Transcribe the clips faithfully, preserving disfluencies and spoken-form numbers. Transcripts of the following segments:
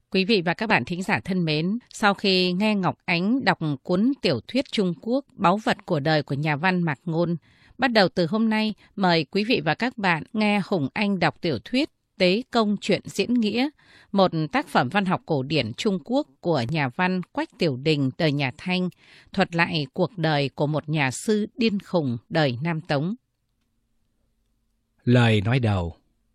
Quý vị và các bạn thính giả thân mến, sau khi nghe Ngọc Ánh đọc cuốn tiểu thuyết Trung Quốc Báu vật của đời của nhà văn Mạc Ngôn, bắt đầu từ hôm nay, mời quý vị và các bạn nghe Hùng Anh đọc tiểu thuyết Tế Công Chuyện Diễn Nghĩa, một tác phẩm văn học cổ điển Trung Quốc của nhà văn Quách Tiểu Đình đời nhà Thanh, thuật lại cuộc đời của một nhà sư điên khùng đời Nam Tống. Lời nói đầu.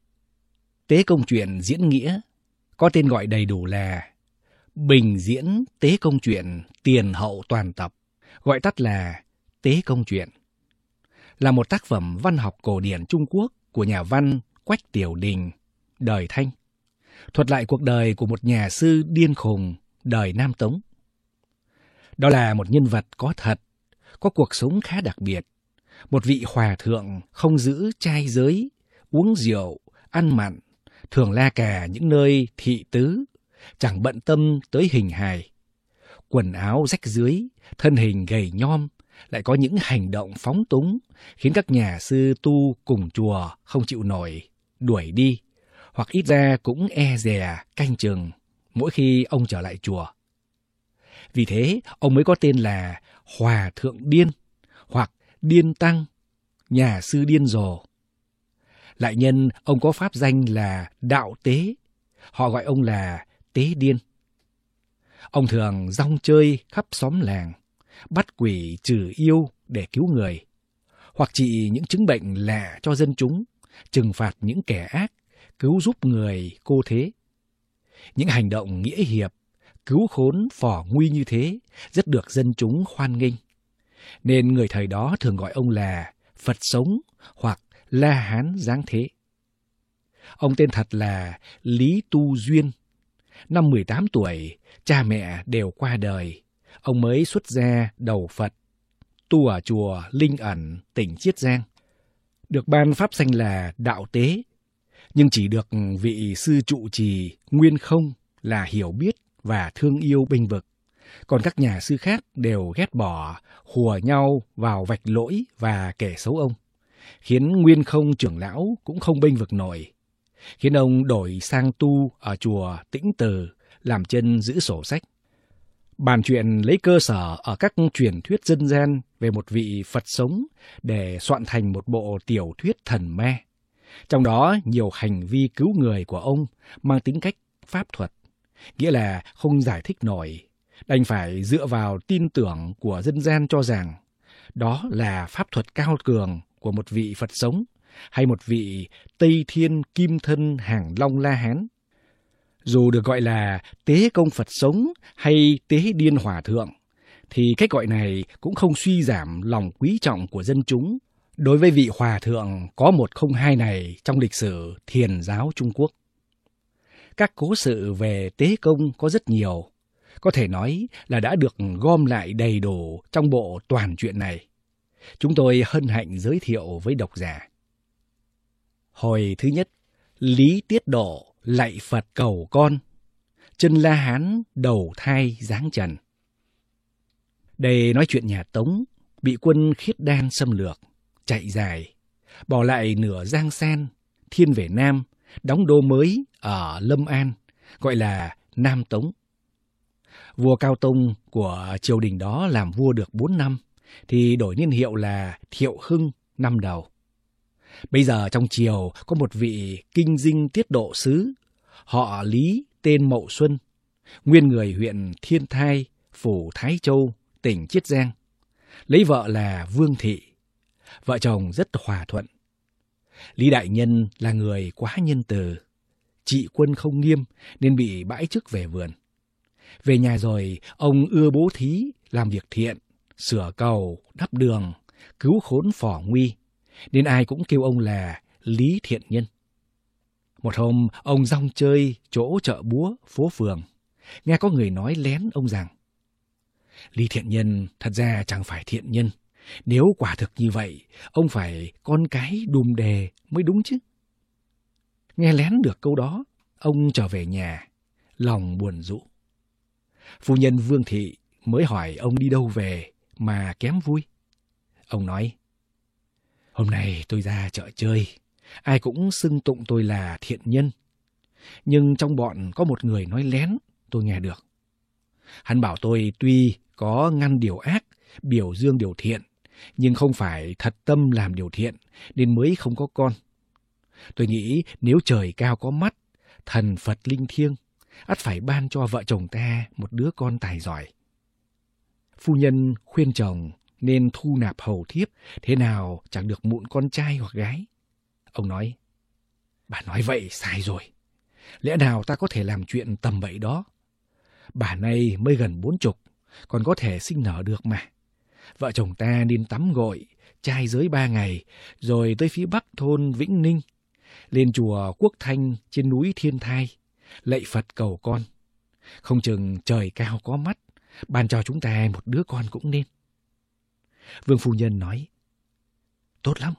Tế Công Chuyện Diễn Nghĩa có tên gọi đầy đủ là Bình Diễn Tế Công Chuyện Tiền Hậu Toàn Tập, gọi tắt là Tế Công Chuyện, là một tác phẩm văn học cổ điển Trung Quốc của nhà văn Quách Tiểu Đình đời Thanh, thuật lại cuộc đời của một nhà sư điên khùng đời Nam Tống. Đó là một nhân vật có thật, có cuộc sống khá đặc biệt, một vị hòa thượng không giữ trai giới, uống rượu, ăn mặn, thường la cà những nơi thị tứ, chẳng bận tâm tới hình hài. Quần áo rách rưới, thân hình gầy nhom, lại có những hành động phóng túng, khiến các nhà sư tu cùng chùa không chịu nổi, đuổi đi, hoặc ít ra cũng e dè, canh chừng, mỗi khi ông trở lại chùa. Vì thế, ông mới có tên là Hòa Thượng Điên, hoặc Điên Tăng, nhà sư điên rồ. Lại nhân ông có pháp danh là Đạo Tế, họ gọi ông là Tế Điên. Ông thường rong chơi khắp xóm làng, bắt quỷ trừ yêu để cứu người, hoặc trị những chứng bệnh lạ cho dân chúng, trừng phạt những kẻ ác, cứu giúp người cô thế. Những hành động nghĩa hiệp, cứu khốn phò nguy như thế rất được dân chúng hoan nghênh, nên người thời đó thường gọi ông là Phật Sống hoặc La Hán Giáng Thế. Ông tên thật là Lý Tu Duyên. Năm mười tám tuổi, cha mẹ đều qua đời, ông mới xuất gia đầu Phật, tu ở chùa Linh Ẩn, tỉnh Chiết Giang. Được ban pháp danh là Đạo Tế, nhưng chỉ được vị sư trụ trì Nguyên Không là hiểu biết và thương yêu bênh vực. Còn các nhà sư khác đều ghét bỏ, hùa nhau vào vạch lỗi và kể xấu ông, khiến Nguyên Không trưởng lão cũng không bênh vực nổi, khiến ông đổi sang tu ở chùa Tĩnh Từ, làm chân giữ sổ sách. Bàn chuyện lấy cơ sở ở các truyền thuyết dân gian về một vị Phật sống để soạn thành một bộ tiểu thuyết thần ma. Trong đó nhiều hành vi cứu người của ông mang tính cách pháp thuật, nghĩa là không giải thích nổi, đành phải dựa vào tin tưởng của dân gian cho rằng đó là pháp thuật cao cường của một vị Phật sống hay một vị Tây Thiên Kim Thân Hàng Long La Hán. Dù được gọi là Tế Công Phật Sống hay Tế Điên Hòa Thượng, thì cách gọi này cũng không suy giảm lòng quý trọng của dân chúng đối với vị hòa thượng có một không hai này trong lịch sử thiền giáo Trung Quốc. Các cố sự về Tế Công có rất nhiều, có thể nói là đã được gom lại đầy đủ trong bộ toàn truyện này. Chúng tôi hân hạnh giới thiệu với độc giả. Hồi thứ nhất, Lý Tiết Độ lạy Phật cầu con, chân La Hán đầu thai giáng trần. Đây nói chuyện nhà Tống bị quân Khiết Đan xâm lược, chạy dài, bỏ lại nửa Giang San, thiên về Nam, đóng đô mới ở Lâm An, gọi là Nam Tống. Vua Cao Tông của triều đình đó làm vua được bốn năm, thì đổi niên hiệu là Thiệu Hưng năm đầu. Bây giờ trong triều có một vị kinh dinh tiết độ sứ, họ Lý tên Mậu Xuân, nguyên người huyện Thiên Thai, phủ Thái Châu, tỉnh Chiết Giang, lấy vợ là Vương Thị. Vợ chồng rất hòa thuận. Lý đại nhân là người quá nhân từ, trị quân không nghiêm nên bị bãi chức về vườn. Về nhà rồi, ông ưa bố thí, làm việc thiện, sửa cầu, đắp đường, cứu khốn phò nguy, nên ai cũng kêu ông là Lý Thiện Nhân. Một hôm, ông rong chơi chỗ chợ búa, phố phường, nghe có người nói lén ông rằng Lý Thiện Nhân thật ra chẳng phải thiện nhân. Nếu quả thực như vậy, ông phải con cái đùm đề mới đúng chứ. Nghe lén được câu đó, ông trở về nhà, lòng buồn rũ. Phu nhân Vương Thị mới hỏi ông đi đâu về mà kém vui. Ông nói, hôm nay tôi ra chợ chơi, ai cũng xưng tụng tôi là thiện nhân. nhưng trong bọn có một người nói lén, tôi nghe được. Hắn bảo tôi tuy có ngăn điều ác, biểu dương điều thiện, nhưng không phải thật tâm làm điều thiện, nên mới không có con. Tôi nghĩ nếu trời cao có mắt, thần Phật linh thiêng, ắt phải ban cho vợ chồng ta một đứa con tài giỏi. Phu nhân khuyên chồng nên thu nạp hầu thiếp, thế nào chẳng được mụn con trai hoặc gái. Ông nói, bà nói vậy sai rồi. Lẽ nào ta có thể làm chuyện tầm bậy đó? Bà này mới gần bốn chục, còn có thể sinh nở được mà. Vợ chồng ta nên tắm gội, trai giới ba ngày, rồi tới phía bắc thôn Vĩnh Ninh, lên chùa Quốc Thanh trên núi Thiên Thai, lạy Phật cầu con. Không chừng trời cao có mắt, ban cho chúng ta một đứa con cũng nên. Vương phu nhân nói, tốt lắm.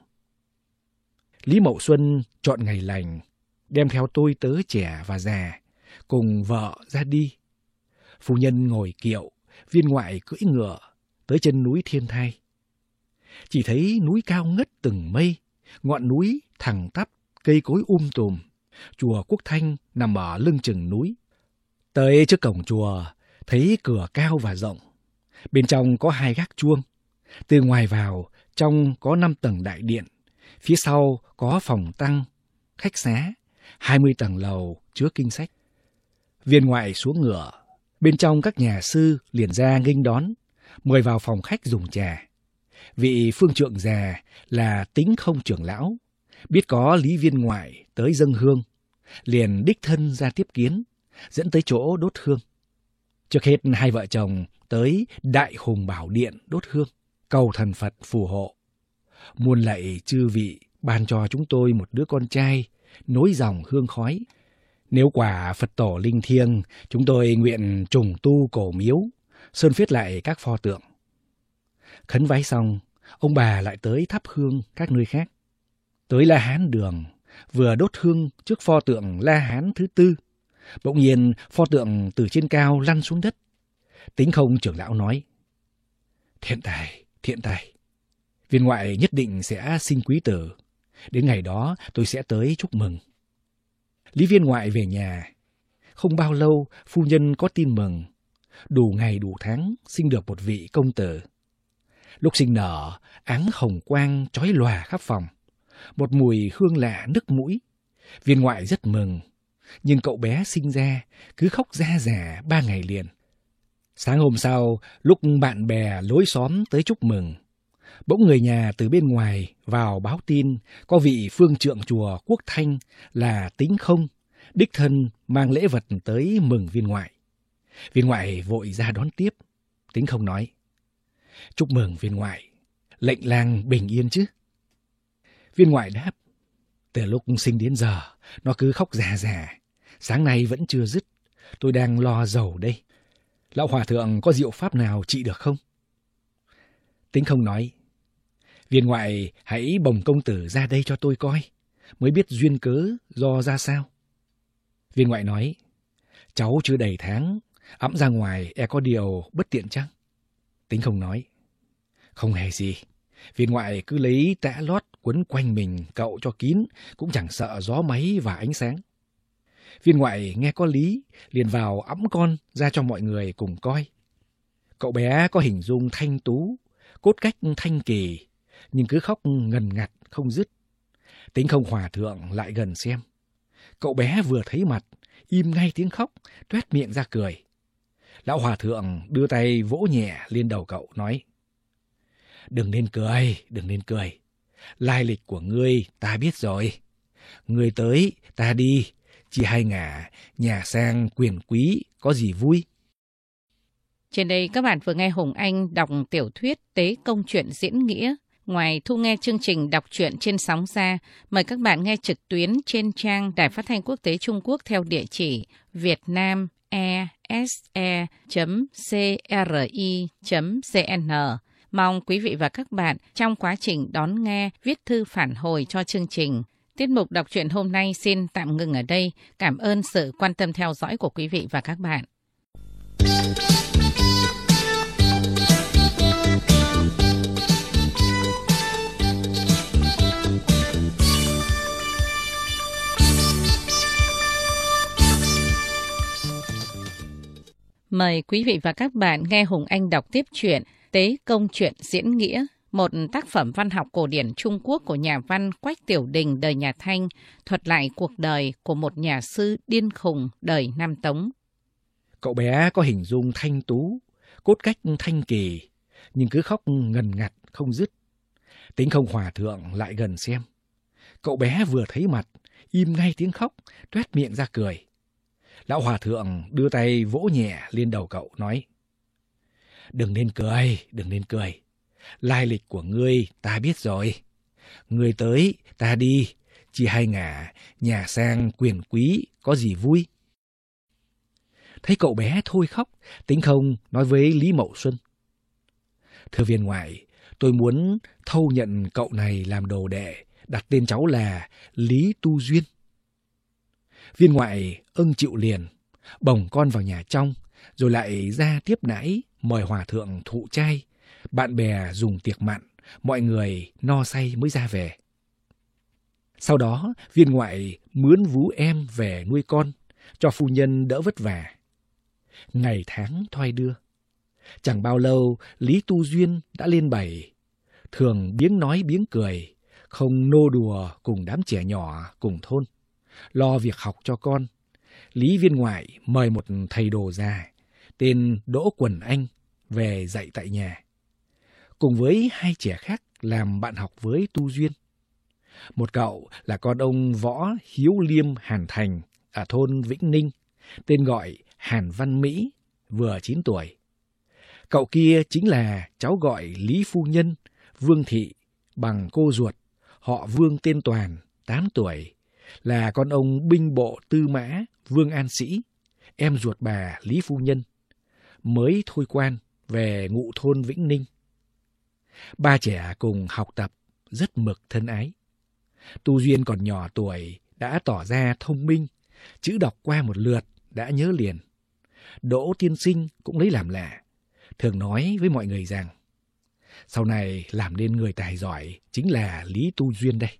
Lý Mậu Xuân chọn ngày lành, đem theo tôi tớ trẻ và già, cùng vợ ra đi. Phu nhân ngồi kiệu, viên ngoại cưỡi ngựa, tới chân núi Thiên Thai. Chỉ thấy núi cao ngất từng mây, ngọn núi thẳng tắp, cây cối um tùm. Chùa Quốc Thanh nằm ở lưng chừng núi. Tới trước cổng chùa, thấy cửa cao và rộng. Bên trong có hai gác chuông. Từ ngoài vào, trong có năm tầng đại điện. Phía sau có phòng tăng, khách xá, hai mươi tầng lầu chứa kinh sách. Viên ngoại xuống ngựa, bên trong các nhà sư liền ra nghênh đón, mời vào phòng khách dùng trà. Vị phương trượng già là Tính Không trưởng lão, biết có Lý viên ngoại tới dâng hương, liền đích thân ra tiếp kiến, dẫn tới chỗ đốt hương. Trước hết hai vợ chồng tới Đại Hùng Bảo Điện đốt hương, cầu thần Phật phù hộ. Muôn lạy chư vị ban cho chúng tôi một đứa con trai, nối dòng hương khói. Nếu quả Phật tổ linh thiêng, chúng tôi nguyện trùng tu cổ miếu, sơn phết lại các pho tượng. Khấn vái xong, ông bà lại tới thắp hương các nơi khác. Tới La Hán Đường, vừa đốt hương trước pho tượng La Hán thứ tư. Bỗng nhiên pho tượng từ trên cao lăn xuống đất. Tính Không trưởng lão nói, thiện tài, thiện tài. Viên ngoại nhất định sẽ sinh quý tử. Đến ngày đó tôi sẽ tới chúc mừng. Lý viên ngoại về nhà. Không bao lâu phu nhân có tin mừng. Đủ ngày đủ tháng sinh được một vị công tử. Lúc sinh nở, áng hồng quang chói lòa khắp phòng. Một mùi hương lạ nức mũi. Viên ngoại rất mừng. Nhưng cậu bé sinh ra cứ khóc ra rả ba ngày liền. Sáng hôm sau, lúc bạn bè lối xóm tới chúc mừng, bỗng người nhà từ bên ngoài vào báo tin có vị phương trượng chùa Quốc Thanh là Tính Không, đích thân mang lễ vật tới mừng viên ngoại. Viên ngoại vội ra đón tiếp. Tính Không nói, chúc mừng viên ngoại, lệnh lang bình yên chứ? Viên ngoại đáp, từ lúc sinh đến giờ, nó cứ khóc rà rà, sáng nay vẫn chưa dứt, tôi đang lo dầu đây. Lão hòa thượng có diệu pháp nào trị được không? Tính Không nói, viên ngoại hãy bồng công tử ra đây cho tôi coi, mới biết duyên cớ do ra sao. Viên ngoại nói, cháu chưa đầy tháng, ẵm ra ngoài e có điều bất tiện chăng? Tính Không nói, không hề gì, viên ngoại cứ lấy tã lót quấn quanh mình cậu cho kín, cũng chẳng sợ gió máy và ánh sáng. Viên ngoại nghe có lý, liền vào ẵm con ra cho mọi người cùng coi. Cậu bé có hình dung thanh tú, cốt cách thanh kỳ, nhưng cứ khóc ngần ngặt không dứt. Tính Không hòa thượng lại gần xem. Cậu bé vừa thấy mặt, im ngay tiếng khóc, toét miệng ra cười. Lão hòa thượng đưa tay vỗ nhẹ lên đầu cậu, nói, đừng nên cười, đừng nên cười. Lai lịch của ngươi ta biết rồi. Ngươi tới, ta đi, chỉ hai ngả, nhà sang quyền quý, có gì vui. Trên đây các bạn vừa nghe Hùng Anh đọc tiểu thuyết Tế Công Truyện diễn nghĩa. Ngoài thu nghe chương trình đọc truyện trên sóng ra, mời các bạn nghe trực tuyến trên trang Đài Phát thanh Quốc tế Trung Quốc theo địa chỉ vietnamese chấm cri chấm cn. Mong quý vị và các bạn trong quá trình đón nghe viết thư phản hồi cho chương trình. Tiết mục đọc truyện hôm nay xin tạm ngừng ở đây. Cảm ơn sự quan tâm theo dõi của quý vị và các bạn. Mời quý vị và các bạn nghe Hùng Anh đọc tiếp truyện Tế Công Truyện Diễn Nghĩa, một tác phẩm văn học cổ điển Trung Quốc của nhà văn Quách Tiểu Đình đời nhà Thanh, thuật lại cuộc đời của một nhà sư điên khùng đời Nam Tống. Cậu bé có hình dung thanh tú, cốt cách thanh kỳ, nhưng cứ khóc ngần ngặt không dứt. Tính không hòa thượng lại gần xem. Cậu bé vừa thấy mặt, im ngay tiếng khóc, toét miệng ra cười. Lão hòa thượng đưa tay vỗ nhẹ lên đầu cậu, nói: Đừng nên cười, đừng nên cười. Lai lịch của ngươi ta biết rồi. Ngươi tới, ta đi, chỉ hai ngả, nhà sang quyền quý, có gì vui. Thấy cậu bé thôi khóc, Tính không nói với Lý Mậu Xuân: Thưa viên ngoại, tôi muốn thâu nhận cậu này làm đồ đệ, đặt tên cháu là Lý Tu Duyên. Viên ngoại ưng chịu liền, bồng con vào nhà trong, rồi lại ra tiếp đãi mời hòa thượng thụ trai, bạn bè dùng tiệc mặn, mọi người no say mới ra về. Sau đó, viên ngoại mướn vú em về nuôi con, cho phu nhân đỡ vất vả. Ngày tháng thoi đưa. Chẳng bao lâu, Lý Tu Duyên đã lên bảy, thường biếng nói biếng cười, không nô đùa cùng đám trẻ nhỏ cùng thôn, lo việc học cho con. Lý viên ngoại mời một thầy đồ già, tên Đỗ Quần Anh, về dạy tại nhà, cùng với hai trẻ khác làm bạn học với Tu Duyên. Một cậu là con ông Võ Hiếu Liêm Hàn Thành ở thôn Vĩnh Ninh, tên gọi Hàn Văn Mỹ, vừa chín tuổi. Cậu kia chính là cháu gọi Lý Phu Nhân, Vương Thị, bằng cô ruột, họ Vương tên Toàn, tám tuổi, là con ông binh bộ tư mã Vương An Sĩ, em ruột bà Lý Phu Nhân, mới thôi quan về ngụ thôn Vĩnh Ninh. Ba trẻ cùng học tập, rất mực thân ái. Tu Duyên còn nhỏ tuổi đã tỏ ra thông minh, chữ đọc qua một lượt đã nhớ liền. Đỗ tiên sinh cũng lấy làm lạ, thường nói với mọi người rằng sau này làm nên người tài giỏi chính là Lý Tu Duyên đây.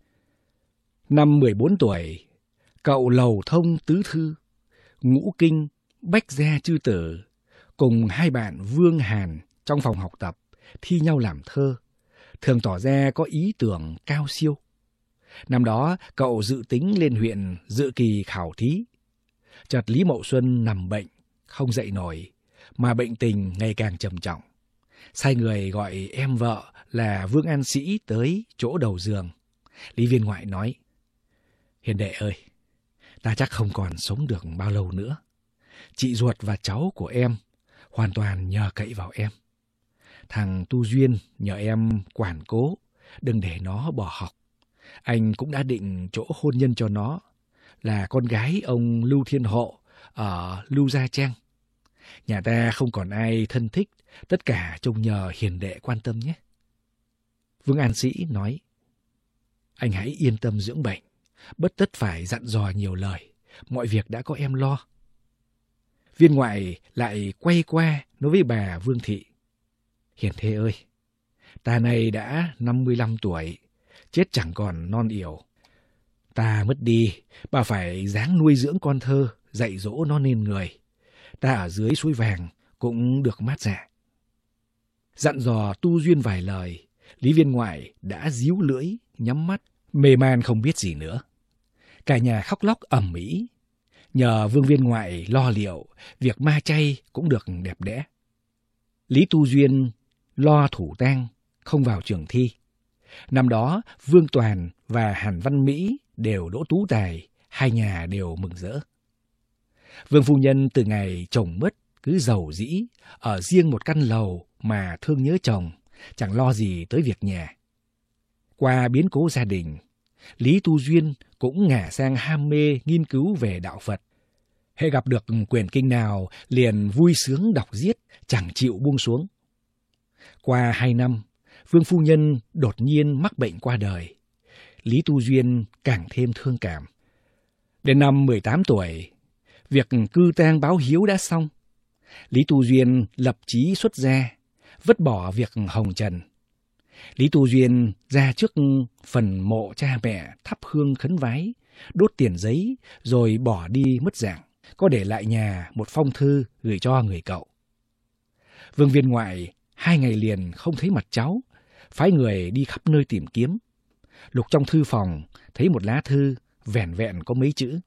Năm mười bốn tuổi, cậu lầu thông tứ thư, ngũ kinh, bách gia chư tử, cùng hai bạn Vương Hàn trong phòng học tập, thi nhau làm thơ, thường tỏ ra có ý tưởng cao siêu. Năm đó, cậu dự tính lên huyện dự kỳ khảo thí. Chợt Lý Mậu Xuân nằm bệnh, không dậy nổi, mà bệnh tình ngày càng trầm trọng. Sai người gọi em vợ là Vương An Sĩ tới chỗ đầu giường. Lý viên ngoại nói: Hiền đệ ơi, ta chắc không còn sống được bao lâu nữa. Chị ruột và cháu của em hoàn toàn nhờ cậy vào em. Thằng Tu Duyên nhờ em quản cố, đừng để nó bỏ học. Anh cũng đã định chỗ hôn nhân cho nó, là con gái ông Lưu Thiên Hộ ở Lưu Gia Trang. Nhà ta không còn ai thân thích, tất cả trông nhờ hiền đệ quan tâm nhé. Vương An Sĩ nói: Anh hãy yên tâm dưỡng bệnh, bất tất phải dặn dò nhiều lời, mọi việc đã có em lo. Viên ngoại lại quay qua nói với bà Vương Thị: Hiền thê ơi, ta này đã năm mươi lăm tuổi, chết chẳng còn non yểu. Ta mất đi, bà phải ráng nuôi dưỡng con thơ, dạy dỗ nó nên người. Ta ở dưới suối vàng cũng được mát dạ. Dặn dò Tu Duyên vài lời, Lý viên ngoại đã díu lưỡi, nhắm mắt, mê man không biết gì nữa. Cả nhà khóc lóc ầm ĩ. Nhờ Vương viên ngoại lo liệu, việc ma chay cũng được đẹp đẽ. Lý Tu Duyên lo thủ tang, không vào trường thi. Năm đó, Vương Toàn và Hàn Văn Mỹ đều đỗ tú tài, hai nhà đều mừng rỡ. Vương phu nhân từ ngày chồng mất cứ giàu dĩ, ở riêng một căn lầu mà thương nhớ chồng, chẳng lo gì tới việc nhà. Qua biến cố gia đình, Lý Tu Duyên cũng ngả sang ham mê nghiên cứu về đạo Phật. Hễ gặp được quyển kinh nào liền vui sướng đọc giết, chẳng chịu buông xuống. Qua hai năm, Vương phu nhân đột nhiên mắc bệnh qua đời. Lý Tu Duyên càng thêm thương cảm. Đến năm mười tám tuổi, việc cư tang báo hiếu đã xong. Lý Tu Duyên lập chí xuất gia, vứt bỏ việc hồng trần. Lý Tu Duyên ra trước phần mộ cha mẹ thắp hương khấn vái, đốt tiền giấy, rồi bỏ đi mất dạng, có để lại nhà một phong thư gửi cho người cậu. Vương viên ngoại hai ngày liền không thấy mặt cháu, phái người đi khắp nơi tìm kiếm. Lục trong thư phòng thấy một lá thư vẻn vẹn có mấy chữ: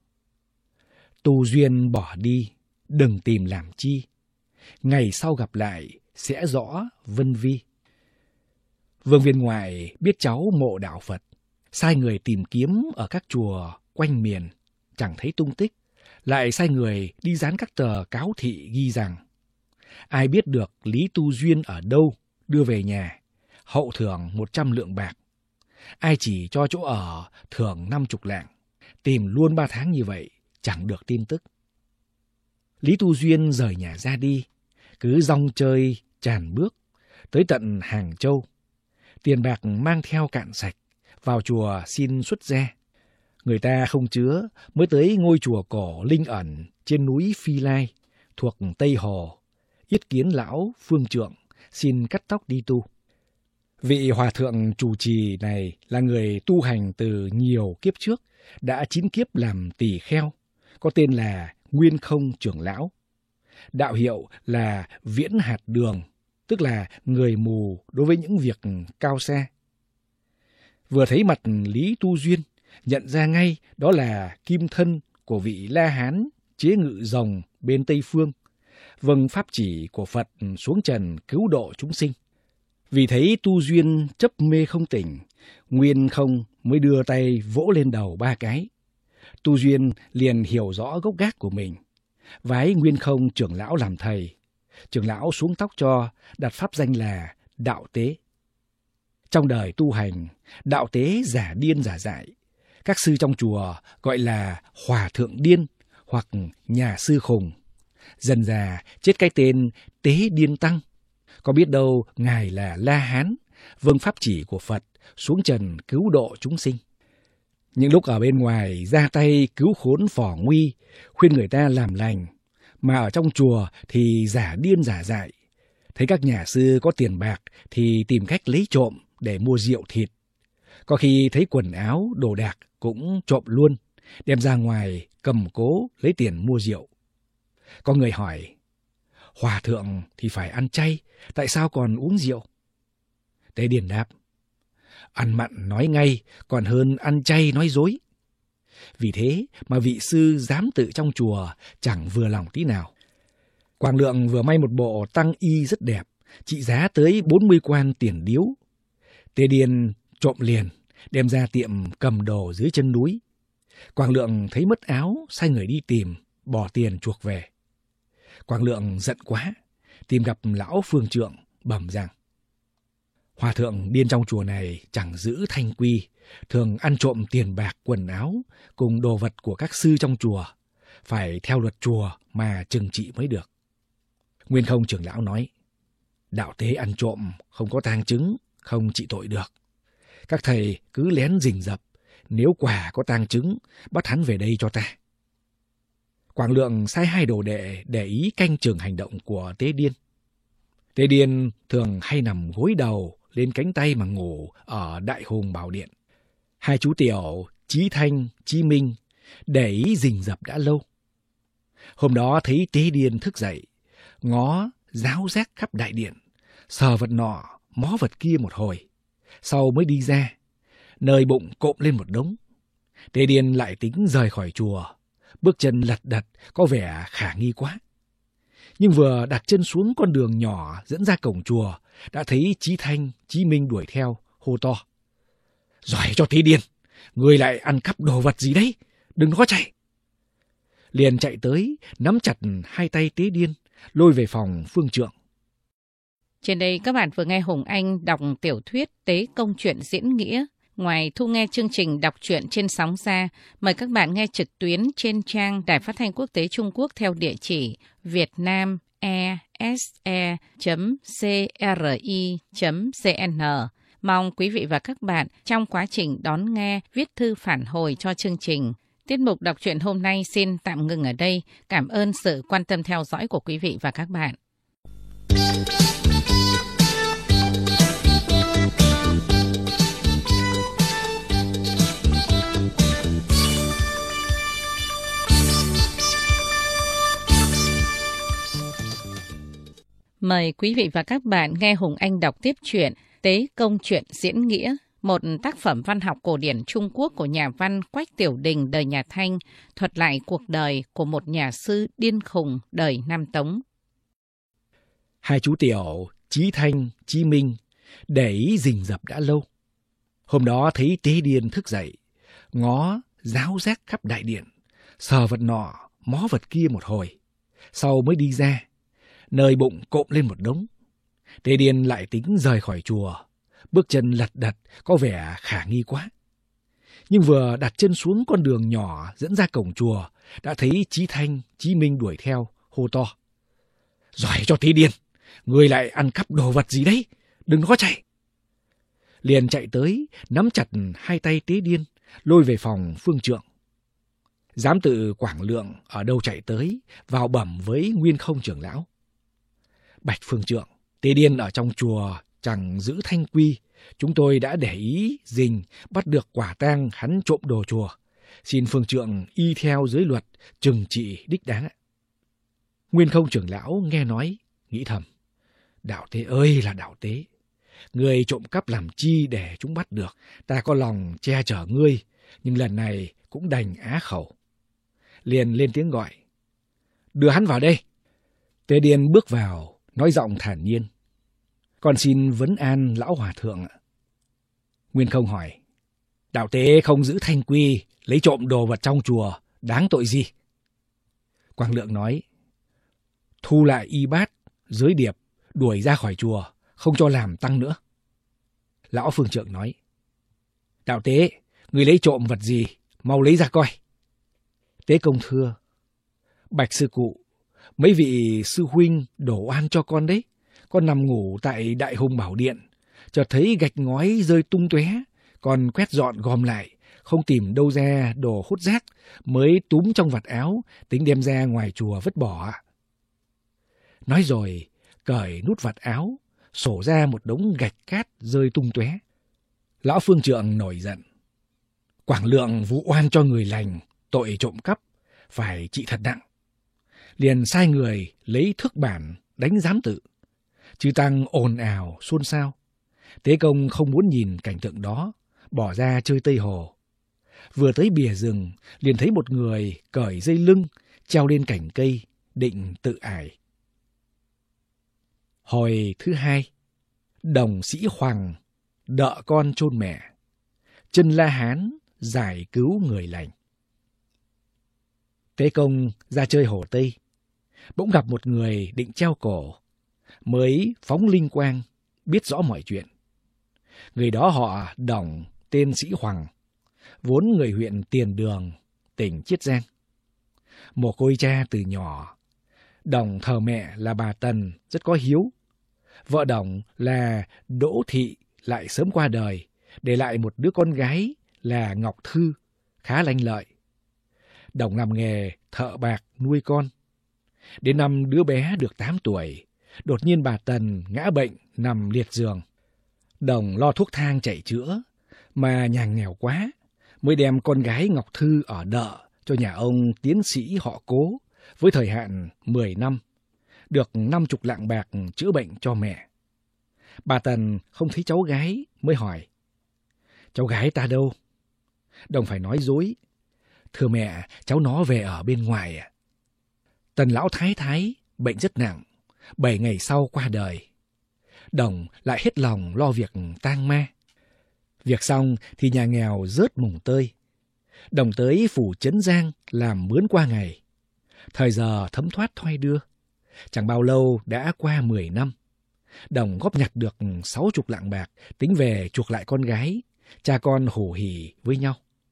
Tu duyên bỏ đi, đừng tìm làm chi. Ngày sau gặp lại sẽ rõ vân vi. Vương viên ngoại biết cháu mộ đạo Phật, sai người tìm kiếm ở các chùa quanh miền, chẳng thấy tung tích, lại sai người đi dán các tờ cáo thị ghi rằng ai biết được Lý Tu Duyên ở đâu đưa về nhà, hậu thưởng một trăm lượng bạc. Ai chỉ cho chỗ ở thưởng năm chục lạng. Tìm luôn ba tháng như vậy, chẳng được tin tức. Lý Tu Duyên rời nhà ra đi, cứ dong chơi tràn bước, tới tận Hàng Châu. Tiền bạc mang theo cạn sạch, vào chùa xin xuất gia. Người ta không chứa, mới tới ngôi chùa cổ linh ẩn trên núi Phi Lai, thuộc Tây Hồ, yết kiến lão Phương Trượng, xin cắt tóc đi tu. Vị hòa thượng chủ trì này là người tu hành từ nhiều kiếp trước, đã chín kiếp làm tỳ kheo, có tên là Nguyên Không trưởng lão. Đạo hiệu là Viễn Hạt Đường, tức là người mù đối với những việc cao xa. Vừa thấy mặt Lý Tu Duyên, nhận ra ngay đó là kim thân của vị La Hán chế ngự rồng bên Tây Phương, vâng pháp chỉ của Phật xuống trần cứu độ chúng sinh. Vì thấy Tu Duyên chấp mê không tỉnh, Nguyên Không mới đưa tay vỗ lên đầu ba cái. Tu Duyên liền hiểu rõ gốc gác của mình, vái Nguyên Không trưởng lão làm thầy. Trưởng lão xuống tóc cho, đặt pháp danh là Đạo Tế. Trong đời tu hành, Đạo Tế giả điên giả dại. Các sư trong chùa gọi là Hòa Thượng Điên hoặc Nhà Sư Khùng. Dần dà chết cái tên Tế Điên Tăng. Có biết đâu Ngài là La Hán, vâng pháp chỉ của Phật, xuống trần cứu độ chúng sinh. Những lúc ở bên ngoài ra tay cứu khốn phỏ nguy, khuyên người ta làm lành, mà ở trong chùa thì giả điên giả dại. Thấy các nhà sư có tiền bạc thì tìm cách lấy trộm để mua rượu thịt. Có khi thấy quần áo, đồ đạc cũng trộm luôn, đem ra ngoài cầm cố lấy tiền mua rượu. Có người hỏi, hòa thượng thì phải ăn chay, tại sao còn uống rượu? Tế Điền đáp, ăn mặn nói ngay, còn hơn ăn chay nói dối. Vì thế mà vị sư giám tự trong chùa chẳng vừa lòng tí nào. Quảng Lượng vừa may một bộ tăng y rất đẹp, trị giá tới bốn mươi quan tiền điếu. Tế Điền trộm liền, đem ra tiệm cầm đồ dưới chân núi. Quảng Lượng thấy mất áo, sai người đi tìm, bỏ tiền chuộc về. Quảng Lượng giận quá, tìm gặp lão Phương Trượng, bẩm rằng hòa thượng điên trong chùa này chẳng giữ thanh quy, thường ăn trộm tiền bạc, quần áo cùng đồ vật của các sư trong chùa, phải theo luật chùa mà trừng trị mới được. Nguyên Không trưởng lão nói, Đạo Tế ăn trộm không có tang chứng, không trị tội được. Các thầy cứ lén rình rập, nếu quả có tang chứng, bắt hắn về đây cho ta. Quảng Lượng sai hai đồ đệ để ý canh chừng hành động của Tế Điên. Tế Điên thường hay nằm gối đầu lên cánh tay mà ngủ ở Đại Hùng Bảo Điện. Hai chú tiểu Chí Thanh, Chí Minh để ý rình rập đã lâu. Hôm đó thấy Tế Điên thức dậy, ngó ráo rác khắp đại điện, sờ vật nọ mó vật kia một hồi, sau mới đi ra, nơi bụng cộm lên một đống. Tế Điên lại tính rời khỏi chùa, bước chân lật đật có vẻ khả nghi quá. Nhưng vừa đặt chân xuống con đường nhỏ dẫn ra cổng chùa, đã thấy Chí Thanh, Chí Minh đuổi theo, hô to, giỏi cho Tế Điên, người lại ăn cắp đồ vật gì đấy, đừng có chạy. Liền chạy tới, nắm chặt hai tay Tế Điên, lôi về phòng Phương Trượng. Trên đây các bạn vừa nghe Hùng Anh đọc tiểu thuyết Tế Công Truyện diễn nghĩa. Ngoài thu nghe chương trình đọc truyện trên sóng ra, mời các bạn nghe trực tuyến trên trang Đài Phát thanh Quốc tế Trung Quốc theo địa chỉ vietnam e s e chấm c r i chấm c n. Mong quý vị và các bạn trong quá trình đón nghe viết thư phản hồi cho chương trình. Tiết mục đọc truyện hôm nay xin tạm ngừng ở đây. Cảm ơn sự quan tâm theo dõi của quý vị và các bạn. Mời quý vị và các bạn nghe Hùng Anh đọc tiếp truyện Tế Công Truyện Diễn Nghĩa, một tác phẩm văn học cổ điển Trung Quốc của nhà văn Quách Tiểu Đình đời nhà Thanh, thuật lại cuộc đời của một nhà sư điên khùng đời Nam Tống. Hai chú tiểu, Chí Thanh, Chí Minh, để ý rình rập đã lâu. Hôm đó thấy Tế Điên thức dậy, ngó ráo rác khắp đại điện, sờ vật nọ, mó vật kia một hồi, sau mới đi ra, nơi bụng cộm lên một đống. Tế Điên lại tính rời khỏi chùa, bước chân lật đật có vẻ khả nghi quá. Nhưng vừa đặt chân xuống con đường nhỏ dẫn ra cổng chùa, đã thấy Chí Thanh, Chí Minh đuổi theo, hô to: "Giỏi cho Tế Điên, ngươi lại ăn cắp đồ vật gì đấy, đừng có chạy!" Liền chạy tới, nắm chặt hai tay Tế Điên, lôi về phòng phương trượng. Giám tự Quảng Lượng ở đâu chạy tới, vào bẩm với Nguyên Không trưởng lão: "Bạch phương trượng, Tế Điên ở trong chùa chẳng giữ thanh quy, chúng tôi đã để ý rình bắt được quả tang hắn trộm đồ chùa, xin phương trượng y theo dưới luật trừng trị đích đáng." Nguyên Không trưởng lão nghe nói, nghĩ thầm: "Đạo Tế ơi là đạo Tế, ngươi trộm cắp làm chi để chúng bắt được, ta có lòng che chở ngươi, nhưng lần này cũng đành á khẩu." Liền lên tiếng gọi: "Đưa hắn vào đây." Tế Điên bước vào, nói giọng thản nhiên: "Con xin vấn an lão hòa thượng ạ." Nguyên Không hỏi: "Đạo Tế không giữ thanh quy, lấy trộm đồ vật trong chùa, đáng tội gì?" Quảng Lượng nói: "Thu lại y bát, giới điệp, đuổi ra khỏi chùa, không cho làm tăng nữa." Lão phương trượng nói: "Đạo Tế, người lấy trộm vật gì, mau lấy ra coi." Tế Công thưa: "Bạch sư cụ, mấy vị sư huynh đổ oan cho con đấy. Con nằm ngủ tại Đại Hùng Bảo Điện, chợt thấy gạch ngói rơi tung tóe, con quét dọn gom lại, không tìm đâu ra đồ hút rác, mới túm trong vạt áo, tính đem ra ngoài chùa vứt bỏ." Nói rồi, cởi nút vạt áo, sổ ra một đống gạch cát rơi tung tóe. Lão phương trượng nổi giận: "Quảng Lượng vụ oan cho người lành, tội trộm cắp, phải trị thật nặng." Liền sai người lấy thước bản đánh giám tự. Chư tăng ồn ào xôn xao. Tế Công không muốn nhìn cảnh tượng đó, bỏ ra chơi Tây Hồ. Vừa tới bìa rừng, liền thấy một người cởi dây lưng, treo lên cành cây, định tự ải. Hồi thứ hai, đồng sĩ Hoàng đợ con chôn mẹ, chân La Hán giải cứu người lành. Tế Công ra chơi Hồ Tây, bỗng gặp một người định treo cổ, mới phóng linh quang, biết rõ mọi chuyện. Người đó họ Đồng, tên Sĩ Hoàng, vốn người huyện Tiền Đường, tỉnh Chiết Giang. Mồ côi cha từ nhỏ, Đồng thờ mẹ là bà Tần rất có hiếu. Vợ Đồng là Đỗ Thị lại sớm qua đời, để lại một đứa con gái là Ngọc Thư, khá lanh lợi. Đồng làm nghề thợ bạc nuôi con. Đến năm đứa bé được tám tuổi, đột nhiên bà Tần ngã bệnh nằm liệt giường. Đồng lo thuốc thang chạy chữa, mà nhà nghèo quá, mới đem con gái Ngọc Thư ở đợ cho nhà ông tiến sĩ họ Cố, với thời hạn mười năm, được năm chục lạng bạc chữa bệnh cho mẹ. Bà Tần không thấy cháu gái, mới hỏi: "Cháu gái ta đâu?" Đồng phải nói dối: "Thưa mẹ, cháu nó về ở bên ngoài ạ." Tần lão thái thái bệnh rất nặng, bảy ngày sau qua đời. Đồng lại hết lòng lo việc tang ma. Việc xong thì nhà nghèo rớt mùng tơi. Đồng tới phủ Trấn Giang làm mướn qua ngày. Thời giờ thấm thoát thoi đưa. Chẳng bao lâu đã qua mười năm. Đồng góp nhặt được sáu chục lạng bạc, tính về chuộc lại con gái, cha con hổ hỉ với nhau.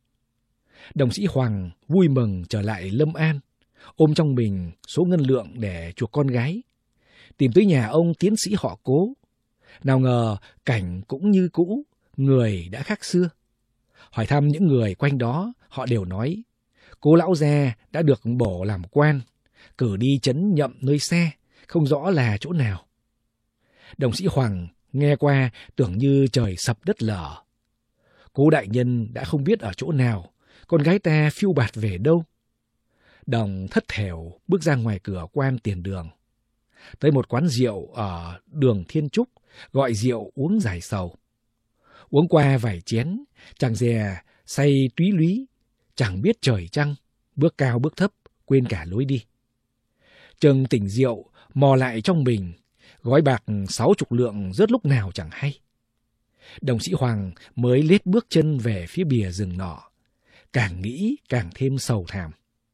Đồng sĩ Hoàng vui mừng trở lại Lâm An, ôm trong mình số ngân lượng để chuộc con gái. Tìm tới nhà ông tiến sĩ họ Cố. Nào ngờ cảnh cũng như cũ, người đã khác xưa. Hỏi thăm những người quanh đó, họ đều nói Cố lão gia đã được bổ làm quan, cử đi trấn nhậm nơi xa, không rõ là chỗ nào. Đồng sĩ Hoàng nghe qua tưởng như trời sập đất lở. Cố đại nhân đã không biết ở chỗ nào, con gái ta phiêu bạt về đâu. Đồng thất thểu bước ra ngoài cửa quan Tiền Đường. tới một quán rượu ở đường Thiên Trúc, gọi rượu uống giải sầu. Uống qua vài chén, chàng dè say túy lúy, chẳng biết trời trăng, bước cao bước thấp, quên cả lối đi. Chừng tỉnh rượu, mò lại trong mình, gói bạc sáu chục lượng rớt lúc nào chẳng hay. Đồng sĩ Hoàng mới lết bước chân về phía bìa rừng nọ, càng nghĩ càng thêm sầu thảm.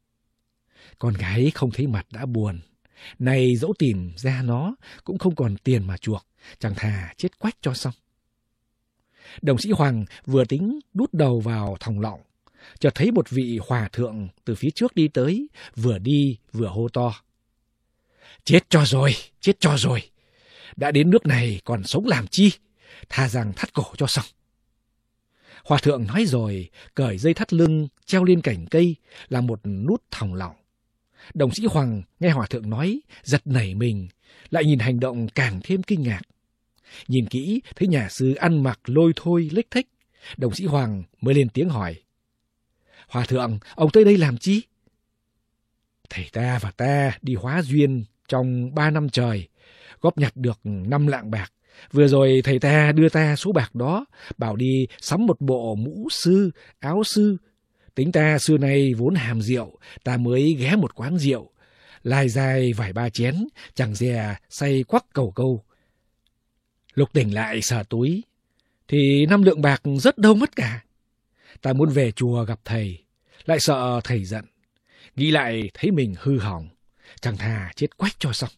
Con gái không thấy mặt đã buồn, này dẫu tìm ra nó cũng không còn tiền mà chuộc, chẳng thà chết quách cho xong. Đồng sĩ Hoàng vừa tính đút đầu vào thòng lọng, chợt thấy một vị hòa thượng từ phía trước đi tới, vừa đi vừa hô to: Chết cho rồi, chết cho rồi, đã đến nước này còn sống làm chi, thà rằng thắt cổ cho xong. Hòa thượng nói rồi, cởi dây thắt lưng treo lên cành cây là một nút thòng lọng. Đồng sĩ Hoàng nghe hòa thượng nói, giật nảy mình, lại nhìn hành động càng thêm kinh ngạc. Nhìn kỹ thấy nhà sư ăn mặc lôi thôi lếch thếch, đồng sĩ Hoàng mới lên tiếng hỏi: Hòa thượng, ông tới đây làm chi? Thầy ta và ta đi hóa duyên trong ba năm trời, góp nhặt được năm lạng bạc. Vừa rồi thầy ta đưa ta số bạc đó, bảo đi sắm một bộ mũ sư, áo sư. Tính ta xưa nay vốn hàm rượu, ta mới ghé một quán rượu. Lai dài vài ba chén, chẳng dè say quắc cầu câu. Lúc tỉnh lại sờ túi, thì năm lượng bạc rất đâu mất cả. Ta muốn về chùa gặp thầy, lại sợ thầy giận. Nghĩ lại thấy mình hư hỏng, chẳng thà chết quách cho xong.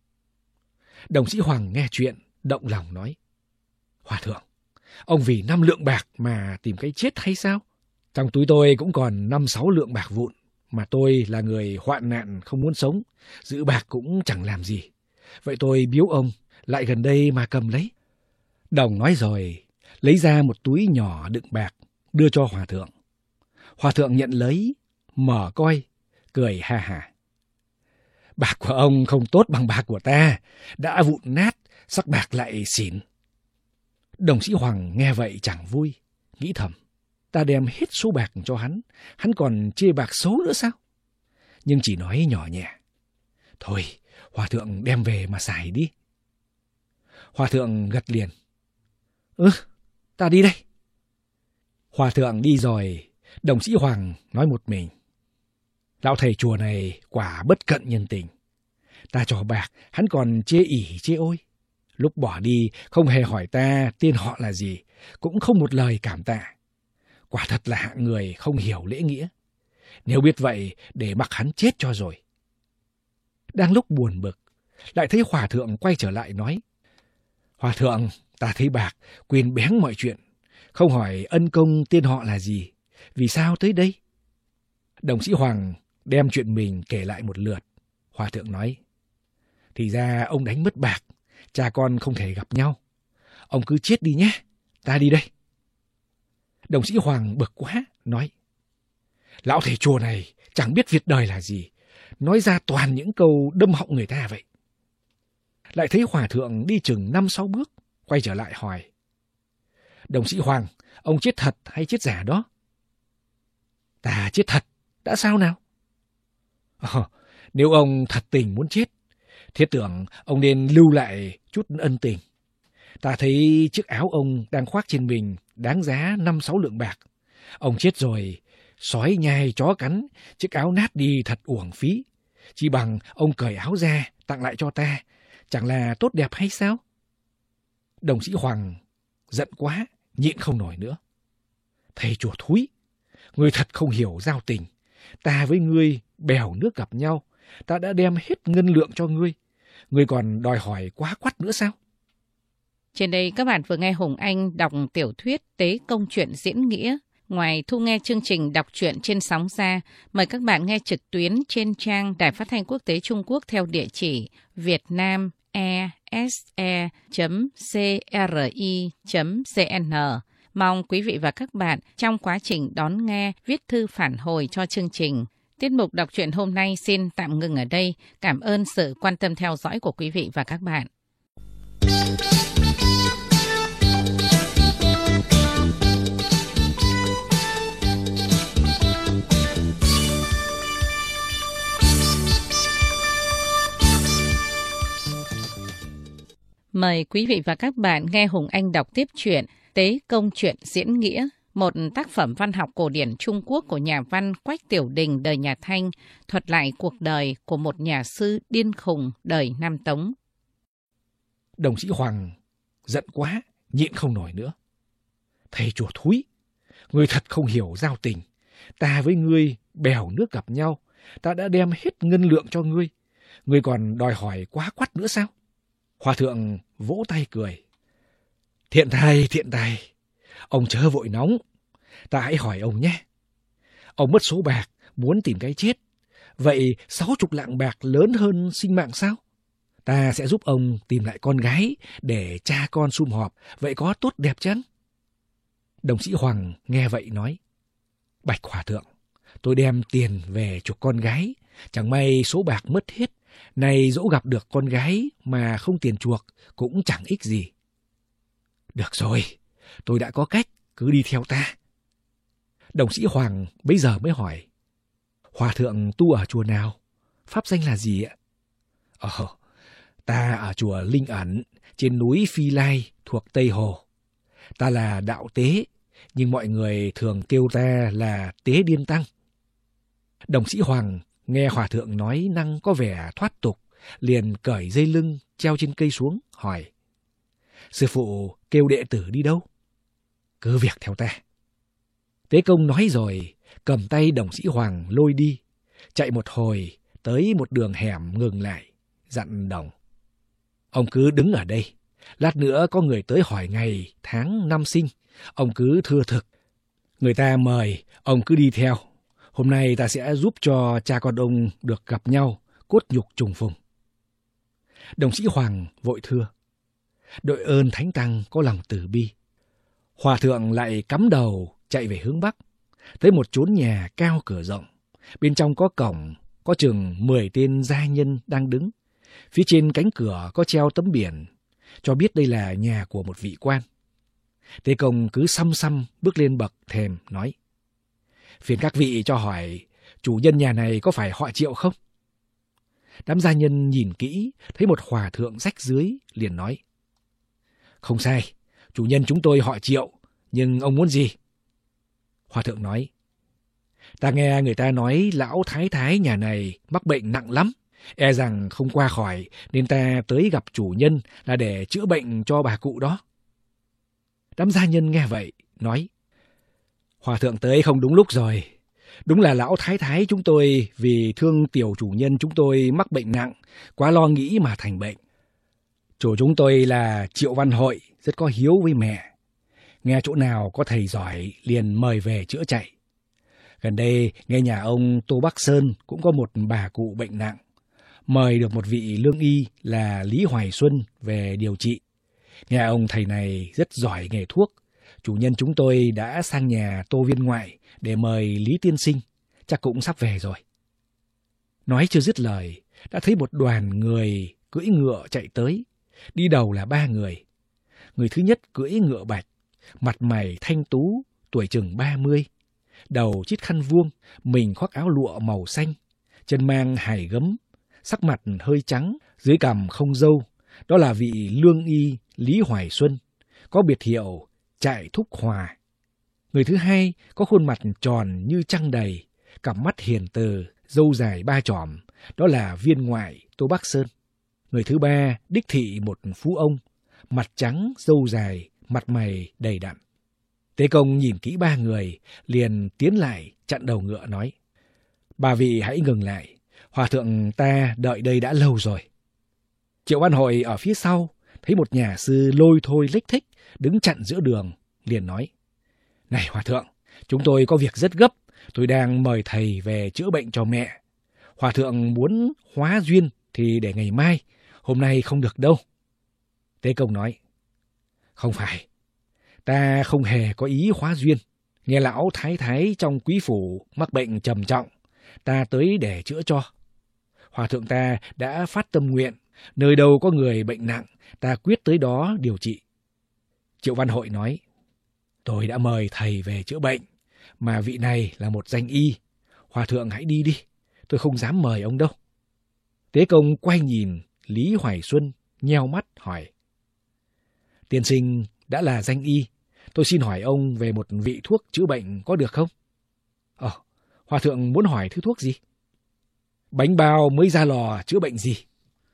Đồng sĩ Hoàng nghe chuyện, động lòng nói: Hòa thượng, ông vì năm lượng bạc mà tìm cái chết hay sao? Trong túi tôi cũng còn năm sáu lượng bạc vụn, mà tôi là người hoạn nạn không muốn sống, giữ bạc cũng chẳng làm gì. Vậy tôi biếu ông, lại gần đây mà cầm lấy. Đồng nói rồi, lấy ra một túi nhỏ đựng bạc, đưa cho hòa thượng. Hòa thượng nhận lấy, mở coi, cười ha hả. Bạc của ông không tốt bằng bạc của ta, đã vụn nát, sắc bạc lại xỉn. Đồng sĩ Hoàng nghe vậy chẳng vui, nghĩ thầm: ta đem hết số bạc cho hắn, hắn còn chê bạc xấu nữa sao? Nhưng chỉ nói nhỏ nhẹ: thôi, hòa thượng đem về mà xài đi. Hòa thượng gật liền: Ừ, ta đi đây. Hòa thượng đi rồi, đồng sĩ Hoàng nói một mình: lão thầy chùa này quả bất cận nhân tình. Ta cho bạc, hắn còn chê ỉ chê ôi. Lúc bỏ đi không hề hỏi ta tên họ là gì, cũng không một lời cảm tạ. Quả thật là hạng người không hiểu lễ nghĩa. Nếu biết vậy, để mặc hắn chết cho rồi. Đang lúc buồn bực, lại thấy hòa thượng quay trở lại nói: Hòa thượng, ta thấy bạc, quên bén mọi chuyện, không hỏi ân công tên họ là gì, vì sao tới đây? Đồng sĩ Hoàng đem chuyện mình kể lại một lượt. Hòa thượng nói: thì ra ông đánh mất bạc, cha con không thể gặp nhau. Ông cứ chết đi nhé, ta đi đây. Đồng sĩ Hoàng bực quá, nói: lão thầy chùa này chẳng biết việc đời là gì, nói ra toàn những câu đâm họng người ta vậy. Lại thấy hòa thượng đi chừng năm sáu bước, quay trở lại hỏi: đồng sĩ Hoàng, ông chết thật hay chết giả đó? Ta chết thật, đã sao nào? Ờ, nếu ông thật tình muốn chết, thiết tưởng ông nên lưu lại chút ân tình. Ta thấy chiếc áo ông đang khoác trên mình đáng giá năm sáu lượng bạc. Ông chết rồi, sói nhai chó cắn, chiếc áo nát đi thật uổng phí. Chỉ bằng ông cởi áo ra tặng lại cho ta, chẳng là tốt đẹp hay sao? Đồng sĩ Hoàng giận quá, nhịn không nổi nữa. Thầy chùa thúi, ngươi thật không hiểu giao tình. Ta với ngươi bèo nước gặp nhau, ta đã đem hết ngân lượng cho ngươi, ngươi còn đòi hỏi quá quắt nữa sao? Trên đây các bạn vừa nghe Hùng Anh đọc tiểu thuyết Tế Công Truyện diễn nghĩa. Ngoài thu nghe chương trình đọc truyện trên sóng ra, mời các bạn nghe trực tuyến trên trang Đài Phát thanh Quốc tế Trung Quốc theo địa chỉ vietnam e s e chấm c r i chấm c n. Mong quý vị và các bạn trong quá trình đón nghe viết thư phản hồi cho chương trình. Tiết mục đọc truyện hôm nay xin tạm ngừng ở đây. Cảm ơn sự quan tâm theo dõi của quý vị và các bạn. Mời quý vị và các bạn nghe Hùng Anh đọc tiếp truyện Tế Công Truyện Diễn Nghĩa, một tác phẩm văn học cổ điển Trung Quốc của nhà văn Quách Tiểu Đình đời nhà Thanh, thuật lại cuộc đời của một nhà sư điên khùng đời Nam Tống. Đồng sĩ Hoàng giận quá, nhịn không nổi nữa. Thầy chùa thúi, ngươi thật không hiểu giao tình. Ta với ngươi bèo nước gặp nhau, ta đã đem hết ngân lượng cho ngươi. Ngươi còn đòi hỏi quá quắt nữa sao? Hòa thượng vỗ tay cười. Thiện thầy, thiện thầy, ông chớ vội nóng. Ta hãy hỏi ông nhé. Ông mất số bạc, muốn tìm cái chết. Vậy sáu chục lạng bạc lớn hơn sinh mạng sao? Ta sẽ giúp ông tìm lại con gái để cha con sum họp. Vậy có tốt đẹp chăng? Đồng sĩ Hoàng nghe vậy nói. Bạch hòa thượng, tôi đem tiền về chuộc con gái. Chẳng may số bạc mất hết. Này dẫu gặp được con gái mà không tiền chuộc cũng chẳng ích gì. Được rồi, tôi đã có cách, cứ đi theo ta. Đồng sĩ Hoàng bấy giờ mới hỏi. Hòa thượng tu ở chùa nào? Pháp danh là gì ạ? Ờ, ta ở chùa Linh Ẩn, trên núi Phi Lai thuộc Tây Hồ. Ta là đạo tế, nhưng mọi người thường kêu ta là Tế Điên Tăng. Đồng sĩ Hoàng nghe hòa thượng nói năng có vẻ thoát tục, liền cởi dây lưng treo trên cây xuống, hỏi. Sư phụ kêu đệ tử đi đâu? Cứ việc theo ta. Tế Công nói rồi, cầm tay đồng sĩ Hoàng lôi đi. Chạy một hồi, tới một đường hẻm ngừng lại, dặn đồng. Ông cứ đứng ở đây, lát nữa có người tới hỏi ngày, tháng, năm sinh. Ông cứ thưa thực. Người ta mời, ông cứ đi theo. Hôm nay ta sẽ giúp cho cha con ông được gặp nhau, cốt nhục trùng phùng. Đồng sĩ Hoàng vội thưa. Đội ơn Thánh Tăng có lòng từ bi. Hòa thượng lại cắm đầu chạy về hướng Bắc, tới một chốn nhà cao cửa rộng. Bên trong có cổng, có chừng mười tên gia nhân đang đứng. Phía trên cánh cửa có treo tấm biển, cho biết đây là nhà của một vị quan. Tế Công cứ xăm xăm bước lên bậc thềm nói. Phiền các vị cho hỏi, chủ nhân nhà này có phải họ Triệu không? Đám gia nhân nhìn kỹ, thấy một hòa thượng rách rưới, liền nói. Không sai, chủ nhân chúng tôi họ Triệu, nhưng ông muốn gì? Hòa thượng nói. Ta nghe người ta nói lão thái thái nhà này mắc bệnh nặng lắm, e rằng không qua khỏi, nên ta tới gặp chủ nhân là để chữa bệnh cho bà cụ đó. Đám gia nhân nghe vậy, nói. Hòa thượng tới không đúng lúc rồi. Đúng là lão thái thái chúng tôi vì thương tiểu chủ nhân chúng tôi mắc bệnh nặng, quá lo nghĩ mà thành bệnh. Chủ chúng tôi là Triệu Văn Hội, rất có hiếu với mẹ. Nghe chỗ nào có thầy giỏi liền mời về chữa chạy. Gần đây nghe nhà ông Tô Bắc Sơn cũng có một bà cụ bệnh nặng. Mời được một vị lương y là Lý Hoài Xuân về điều trị. Nghe ông thầy này rất giỏi nghề thuốc. Chủ nhân chúng tôi đã sang nhà Tô Viên Ngoại để mời Lý Tiên Sinh, chắc cũng sắp về rồi. Nói chưa dứt lời, đã thấy một đoàn người cưỡi ngựa chạy tới. Đi đầu là ba người. Người thứ nhất cưỡi ngựa bạch, mặt mày thanh tú, tuổi chừng ba mươi. Đầu chít khăn vuông, mình khoác áo lụa màu xanh, chân mang hài gấm, sắc mặt hơi trắng, dưới cằm không râu. Đó là vị lương y Lý Hoài Xuân, có biệt hiệu Trại Thúc Hòa. Người thứ hai có khuôn mặt tròn như trăng đầy, cặp mắt hiền từ, râu dài ba chòm, đó là viên ngoại Tô Bắc Sơn. Người thứ ba đích thị một phú ông, mặt trắng, râu dài, mặt mày đầy đặn. Tế Công nhìn kỹ ba người, liền tiến lại chặn đầu ngựa nói. Ba vị hãy ngừng lại, hòa thượng ta đợi đây đã lâu rồi. Triệu Văn Hội ở phía sau, thấy một nhà sư lôi thôi lếch thếch, đứng chặn giữa đường, liền nói. Này hòa thượng, chúng tôi có việc rất gấp, tôi đang mời thầy về chữa bệnh cho mẹ. Hòa thượng muốn hóa duyên thì để ngày mai, hôm nay không được đâu. Tế Công nói. Không phải, ta không hề có ý hóa duyên. Nghe lão thái thái trong quý phủ mắc bệnh trầm trọng, ta tới để chữa cho. Hòa thượng ta đã phát tâm nguyện, nơi đâu có người bệnh nặng, ta quyết tới đó điều trị. Triệu Văn Hội nói. Tôi đã mời thầy về chữa bệnh, mà vị này là một danh y. Hòa thượng hãy đi đi, tôi không dám mời ông đâu. Tế Công quay nhìn Lý Hoài Xuân, nheo mắt hỏi. Tiên sinh đã là danh y, tôi xin hỏi ông về một vị thuốc chữa bệnh có được không? Ồ, hòa thượng muốn hỏi thứ thuốc gì? Bánh bao mới ra lò chữa bệnh gì?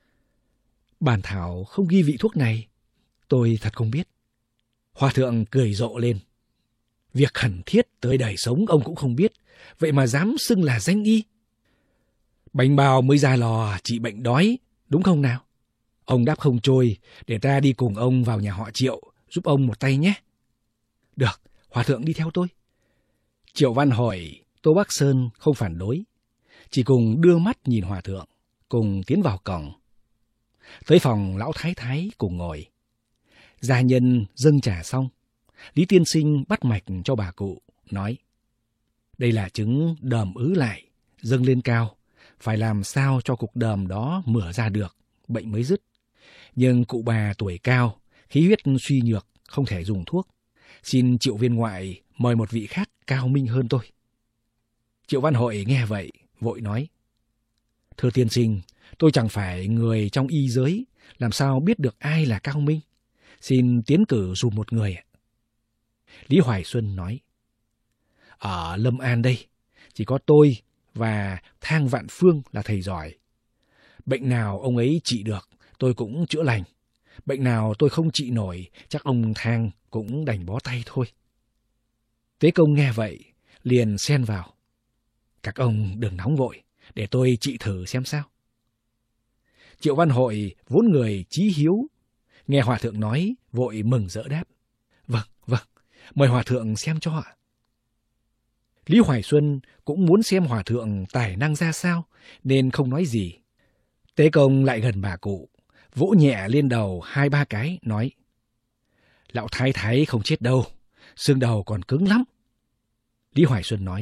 Bản thảo không ghi vị thuốc này, tôi thật không biết. Hòa thượng cười rộ lên. Việc khẩn thiết tới đời sống ông cũng không biết, vậy mà dám xưng là danh y. Bánh bao mới ra lò trị bệnh đói, đúng không nào? Ông đáp không trôi, để ta đi cùng ông vào nhà họ Triệu, giúp ông một tay nhé. Được, hòa thượng đi theo tôi. Triệu Văn hỏi, Tô Bắc Sơn không phản đối, chỉ cùng đưa mắt nhìn hòa thượng, cùng tiến vào cổng. Tới phòng lão thái thái cùng ngồi. Gia nhân dâng trà xong, Lý tiên sinh bắt mạch cho bà cụ, nói: đây là chứng đờm ứ lại, dâng lên cao, phải làm sao cho cục đờm đó mửa ra được, bệnh mới dứt. Nhưng cụ bà tuổi cao, khí huyết suy nhược, không thể dùng thuốc. Xin Triệu viên ngoại mời một vị khác cao minh hơn tôi. Triệu Văn Hội nghe vậy, vội nói: thưa tiên sinh, tôi chẳng phải người trong y giới, làm sao biết được ai là cao minh. Xin tiến cử dùm một người. Lý Hoài Xuân nói: ở Lâm An đây, chỉ có tôi và Thang Vạn Phương là thầy giỏi. Bệnh nào ông ấy trị được, tôi cũng chữa lành. Bệnh nào tôi không trị nổi, chắc ông Thang cũng đành bó tay thôi. Tế Công nghe vậy, liền xen vào: các ông đừng nóng vội, để tôi trị thử xem sao. Triệu Văn Hội vốn người chí hiếu, nghe hòa thượng nói, vội mừng rỡ đáp: vâng, vâng, mời hòa thượng xem cho ạ. Lý Hoài Xuân cũng muốn xem hòa thượng tài năng ra sao, nên không nói gì. Tế Công lại gần bà cụ, vỗ nhẹ lên đầu hai ba cái, nói: lão thái thái không chết đâu, xương đầu còn cứng lắm. Lý Hoài Xuân nói: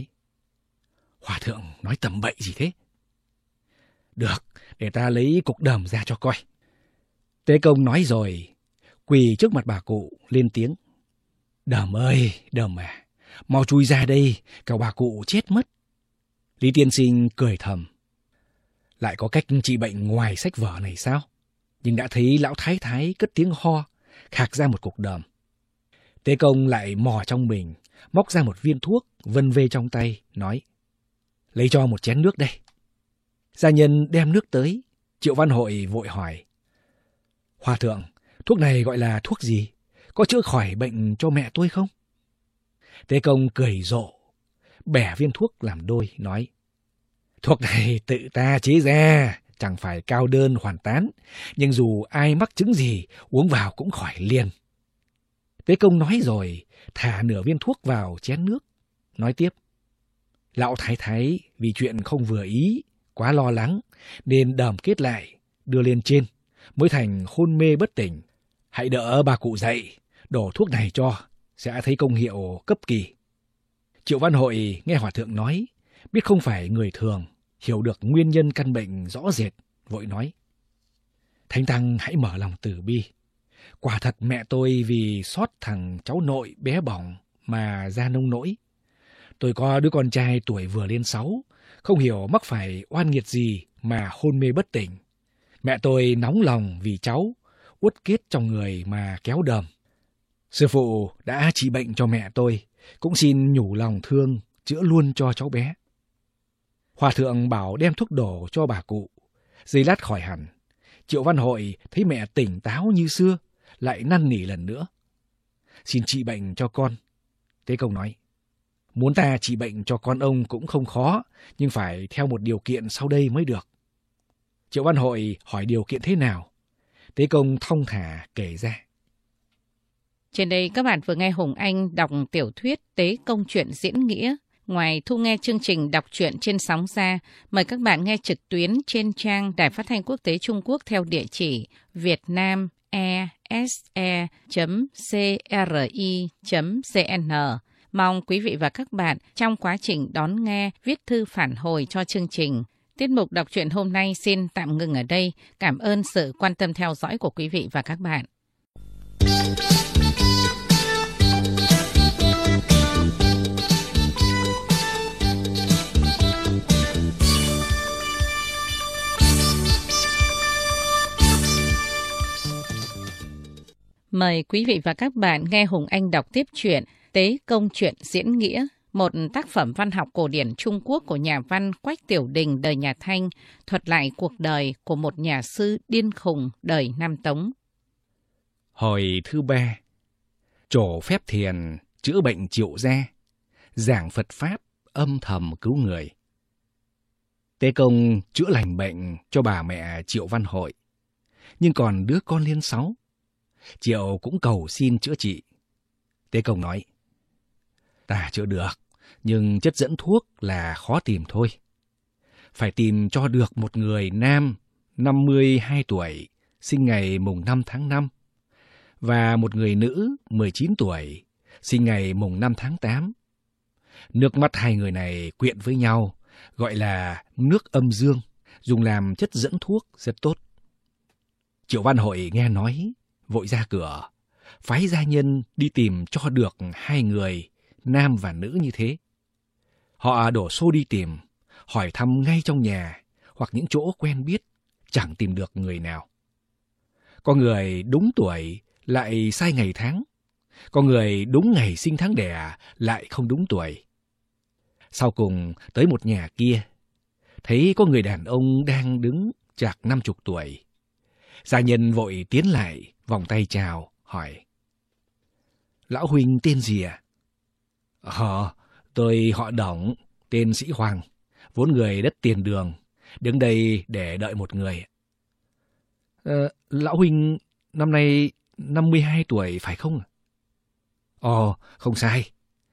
hòa thượng nói tầm bậy gì thế? Được, để ta lấy cục đờm ra cho coi. Tế Công nói rồi, quỳ trước mặt bà cụ, lên tiếng: đờm ơi, đờm à, mau chui ra đây, cậu bà cụ chết mất. Lý tiên sinh cười thầm: lại có cách trị bệnh ngoài sách vở này sao? Nhưng đã thấy lão thái thái cất tiếng ho, khạc ra một cục đờm. Tế Công lại mò trong mình, móc ra một viên thuốc, vân vê trong tay, nói: lấy cho một chén nước đây. Gia nhân đem nước tới. Triệu Văn Hội vội hỏi: hòa thượng, thuốc này gọi là thuốc gì? Có chữa khỏi bệnh cho mẹ tôi không? Tế Công cười rộ, bẻ viên thuốc làm đôi, nói: thuốc này tự ta chế ra, chẳng phải cao đơn hoàn tán, nhưng dù ai mắc chứng gì, uống vào cũng khỏi liền. Tế Công nói rồi, thả nửa viên thuốc vào chén nước, nói tiếp: lão thái thái vì chuyện không vừa ý, quá lo lắng, nên đờm kết lại, đưa lên trên, mới thành hôn mê bất tỉnh. Hãy đỡ bà cụ dậy, đổ thuốc này cho, sẽ thấy công hiệu cấp kỳ. Triệu Văn Hội nghe hòa thượng nói, biết không phải người thường, hiểu được nguyên nhân căn bệnh rõ rệt, vội nói: thánh tăng hãy mở lòng từ bi. Quả thật mẹ tôi vì xót thằng cháu nội bé bỏng mà ra nông nỗi. Tôi có đứa con trai tuổi vừa lên sáu, không hiểu mắc phải oan nghiệt gì mà hôn mê bất tỉnh. Mẹ tôi nóng lòng vì cháu, uất kết trong người mà kéo đờm. Sư phụ đã trị bệnh cho mẹ tôi, cũng xin nhủ lòng thương, chữa luôn cho cháu bé. Hòa thượng bảo đem thuốc đổ cho bà cụ, giây lát khỏi hẳn. Triệu Văn Hội thấy mẹ tỉnh táo như xưa, lại năn nỉ lần nữa: xin trị bệnh cho con. Tế Công nói: muốn ta trị bệnh cho con ông cũng không khó, nhưng phải theo một điều kiện sau đây mới được. Triệu Văn Hội hỏi điều kiện thế nào? Tế Công thong thả kể ra. Trên đây các bạn vừa nghe Hùng Anh đọc tiểu thuyết Tế Công truyện diễn nghĩa. Ngoài thu nghe chương trình đọc truyện trên sóng ra, mời các bạn nghe trực tuyến trên trang Đài Phát thanh Quốc tế Trung Quốc theo địa chỉ vietnam e s e chấm c r i chấm c n. Mong quý vị và các bạn trong quá trình đón nghe viết thư phản hồi cho chương trình. Tiết mục đọc truyện hôm nay xin tạm ngừng ở đây. Cảm ơn sự quan tâm theo dõi của quý vị và các bạn. Mời quý vị và các bạn nghe Hùng Anh đọc tiếp truyện Tế Công Truyện Diễn Nghĩa, một tác phẩm văn học cổ điển Trung Quốc của nhà văn Quách Tiểu Đình đời nhà Thanh, thuật lại cuộc đời của một nhà sư điên khùng đời Nam Tống. Hồi thứ ba, trổ phép thiền chữa bệnh triệu gia, giảng Phật Pháp âm thầm cứu người. Tế Công chữa lành bệnh cho bà mẹ Triệu Văn Hội, nhưng còn đứa con liên sáu. Triệu cũng cầu xin chữa trị. Tế Công nói, ta chữa được, nhưng chất dẫn thuốc là khó tìm thôi. Phải tìm cho được một người nam năm mươi hai tuổi, sinh ngày mùng năm tháng năm, và một người nữ mười chín tuổi, sinh ngày mùng năm tháng tám. Nước mắt hai người này quyện với nhau, gọi là nước âm dương, dùng làm chất dẫn thuốc rất tốt. Triệu Văn Hội nghe nói, vội ra cửa, phái gia nhân đi tìm cho được hai người, nam và nữ như thế. Họ đổ xô đi tìm, hỏi thăm ngay trong nhà, hoặc những chỗ quen biết, chẳng tìm được người nào. Có người đúng tuổi lại sai ngày tháng, có người đúng ngày sinh tháng đẻ lại không đúng tuổi. Sau cùng tới một nhà kia, thấy có người đàn ông đang đứng chạc năm chục tuổi. Gia nhân vội tiến lại, vòng tay chào, hỏi, lão huynh tên gì à? Ờ, tôi họ Đổng, tên Sĩ Hoàng, vốn người đất Tiền Đường, đứng đây để đợi một người. Ờ, lão huynh năm nay năm mươi hai tuổi phải không? Ồ, không sai.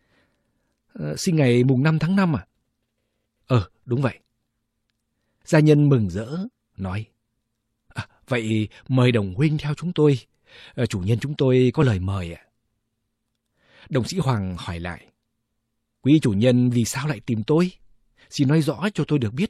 Ờ, sinh ngày mùng năm tháng năm à? Ờ, đúng vậy. Gia nhân mừng rỡ, nói, à, vậy mời Đồng huynh theo chúng tôi, à, chủ nhân chúng tôi có lời mời ạ. Đồng Sĩ Hoàng hỏi lại, quý chủ nhân vì sao lại tìm tôi? Xin nói rõ cho tôi được biết.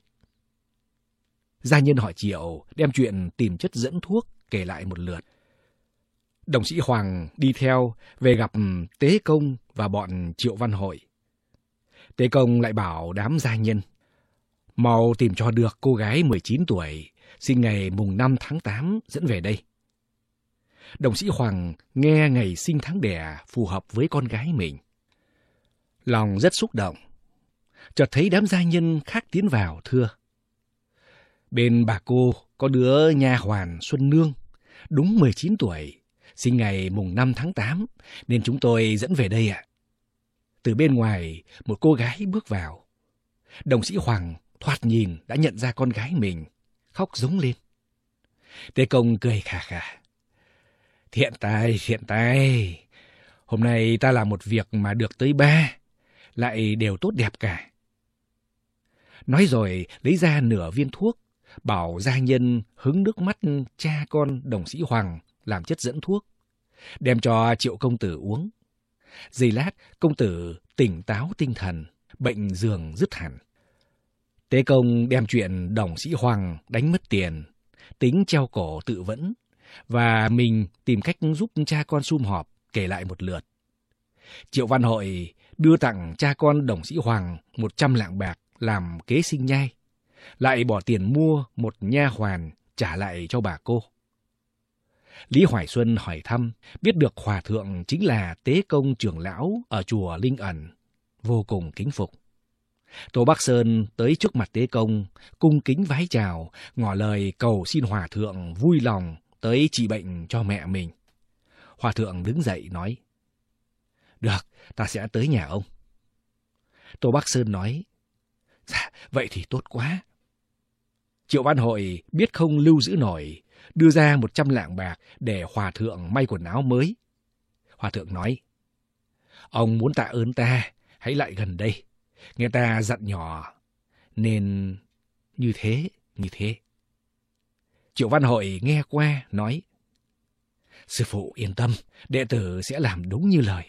Gia nhân hỏi Triệu đem chuyện tìm chất dẫn thuốc kể lại một lượt. Đồng Sĩ Hoàng đi theo về gặp Tế Công và bọn Triệu Văn Hội. Tế Công lại bảo đám gia nhân, mau tìm cho được cô gái mười chín tuổi, sinh ngày mùng năm tháng tám dẫn về đây. Đồng Sĩ Hoàng nghe ngày sinh tháng đẻ phù hợp với con gái mình. Lòng rất xúc động. Chợt thấy đám gia nhân khác tiến vào thưa, bên bà cô có đứa nha hoàn Xuân Nương, đúng mười chín tuổi, sinh ngày mùng năm tháng tám, nên chúng tôi dẫn về đây ạ. Từ bên ngoài, một cô gái bước vào. Đồng Sĩ Hoàng thoạt nhìn đã nhận ra con gái mình, khóc rống lên. Tế Công cười khà khà. Thiện tài, thiện tài. Hôm nay ta làm một việc mà được tới ba, lại đều tốt đẹp cả. Nói rồi lấy ra nửa viên thuốc, bảo gia nhân hứng nước mắt cha con Đồng Sĩ Hoàng làm chất dẫn thuốc, đem cho Triệu công tử uống. Giây lát, công tử tỉnh táo tinh thần, bệnh giường dứt hẳn. Tế Công đem chuyện Đồng Sĩ Hoàng đánh mất tiền, tính treo cổ tự vẫn, và mình tìm cách giúp cha con sum họp kể lại một lượt. Triệu Văn Hội đưa tặng cha con Đồng Sĩ Hoàng một trăm lạng bạc làm kế sinh nhai, lại bỏ tiền mua một nha hoàn trả lại cho bà cô. Lý Hoài Xuân hỏi thăm, biết được hòa thượng chính là Tế Công trưởng lão ở chùa Linh Ẩn, vô cùng kính phục. Tô Bắc Sơn tới trước mặt Tế Công, cung kính vái chào, ngỏ lời cầu xin hòa thượng vui lòng tới trị bệnh cho mẹ mình. Hòa thượng đứng dậy nói, được, ta sẽ tới nhà ông. Tô Bắc Sơn nói, dạ, vậy thì tốt quá. Triệu Văn Hội biết không lưu giữ nổi, đưa ra một trăm lạng bạc để hòa thượng may quần áo mới. Hòa thượng nói, ông muốn tạ ơn ta, hãy lại gần đây. Nghe ta dặn nhỏ, nên như thế, như thế. Triệu Văn Hội nghe qua, nói, sư phụ yên tâm, đệ tử sẽ làm đúng như lời.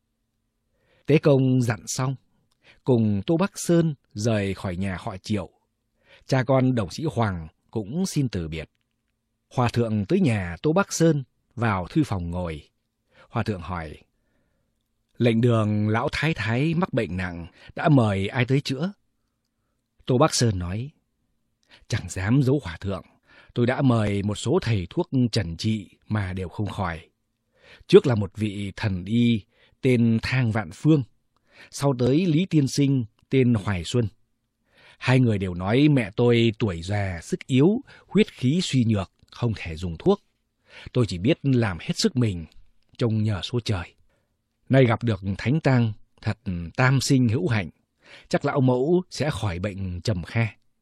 Tế Công dặn xong, cùng Tô Bắc Sơn rời khỏi nhà họ Triệu. Cha con Đồng Sĩ Hoàng cũng xin từ biệt. Hòa thượng tới nhà Tô Bắc Sơn, vào thư phòng ngồi. Hòa thượng hỏi, lệnh đường lão thái thái mắc bệnh nặng, đã mời ai tới chữa? Tô Bắc Sơn nói, chẳng dám giấu hòa thượng, tôi đã mời một số thầy thuốc trần trị mà đều không khỏi. Trước là một vị thần y tên Thang Vạn Phương, sau tới Lý Tiên Sinh tên Hoài Xuân. Hai người đều nói mẹ tôi tuổi già, sức yếu, huyết khí suy nhược, không thể dùng thuốc. Tôi chỉ biết làm hết sức mình, trông nhờ số trời. Nay gặp được Thánh Tang, thật tam sinh hữu hạnh, chắc lão mẫu sẽ khỏi bệnh trầm kha.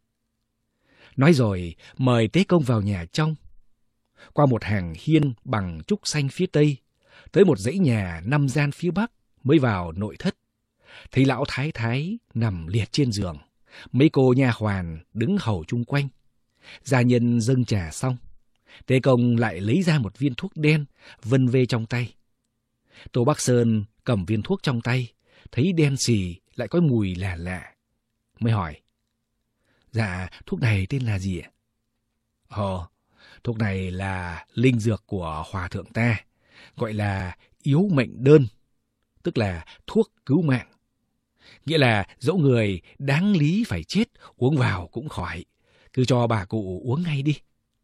Nói rồi, mời Tế Công vào nhà trong. Qua một hàng hiên bằng trúc xanh phía tây, tới một dãy nhà năm gian phía bắc, mới vào nội thất. Thấy lão thái thái nằm liệt trên giường, mấy cô nha hoàn đứng hầu chung quanh. Gia nhân dâng trà xong, Tế Công lại lấy ra một viên thuốc đen, vân vê trong tay. Tô Bắc Sơn cầm viên thuốc trong tay, thấy đen xì lại có mùi lạ lạ, mới hỏi: Dạ, thuốc này tên là gì ạ? Ồ, thuốc này là linh dược của hòa thượng ta, gọi là yếu mệnh đơn, tức là thuốc cứu mạng. Nghĩa là dẫu người đáng lý phải chết, uống vào cũng khỏi, cứ cho bà cụ uống ngay đi.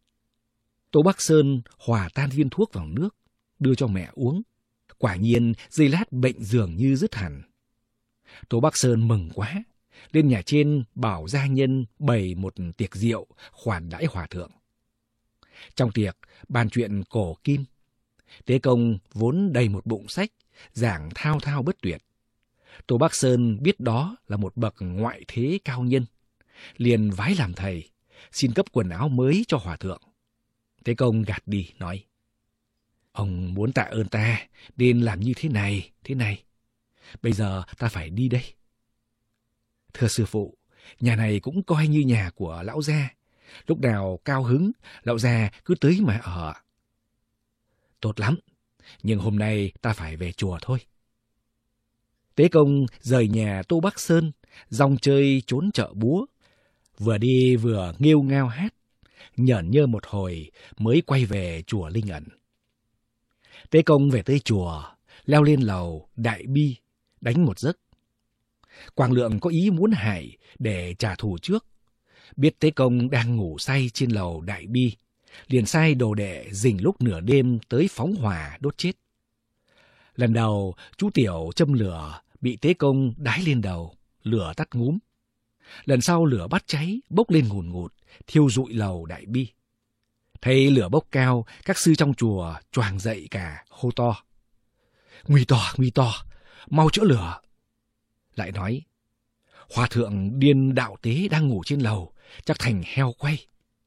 Tô Bắc Sơn hòa tan viên thuốc vào nước, đưa cho mẹ uống. Quả nhiên giây lát bệnh dường như dứt hẳn. Tô Bắc Sơn mừng quá, lên nhà trên bảo gia nhân bày một tiệc rượu khoản đãi hòa thượng. Trong tiệc bàn chuyện cổ kim. Tế Công vốn đầy một bụng sách, giảng thao thao bất tuyệt. Tô Bắc Sơn biết đó là một bậc ngoại thế cao nhân, liền vái làm thầy, xin cấp quần áo mới cho hòa thượng. Tế Công gạt đi, nói: Ông muốn tạ ơn ta, nên làm như thế này, thế này. Bây giờ ta phải đi đây. Thưa sư phụ, nhà này cũng coi như nhà của lão gia. Lúc nào cao hứng, lão gia cứ tới mà ở. Tốt lắm, nhưng hôm nay ta phải về chùa thôi. Tế Công rời nhà Tô Bắc Sơn, dòng chơi trốn chợ búa. Vừa đi vừa nghêu ngao hát, nhởn nhơ một hồi mới quay về chùa Linh Ẩn. Tế Công về tới chùa, leo lên lầu đại bi, đánh một giấc. Quảng Lượng có ý muốn hại để trả thù trước. Biết Tế Công đang ngủ say trên lầu đại bi, liền sai đồ đệ rình lúc nửa đêm tới phóng hỏa đốt chết. Lần đầu chú Tiểu châm lửa bị Tế Công đái lên đầu, lửa tắt ngúm. Lần sau lửa bắt cháy, bốc lên ngùn ngụt, thiêu rụi lầu đại bi. Thấy lửa bốc cao, các sư trong chùa choàng dậy cả, hô to: Nguy to, nguy to, mau chữa lửa. Lại nói: Hòa thượng điên đạo tế đang ngủ trên lầu, chắc thành heo quay.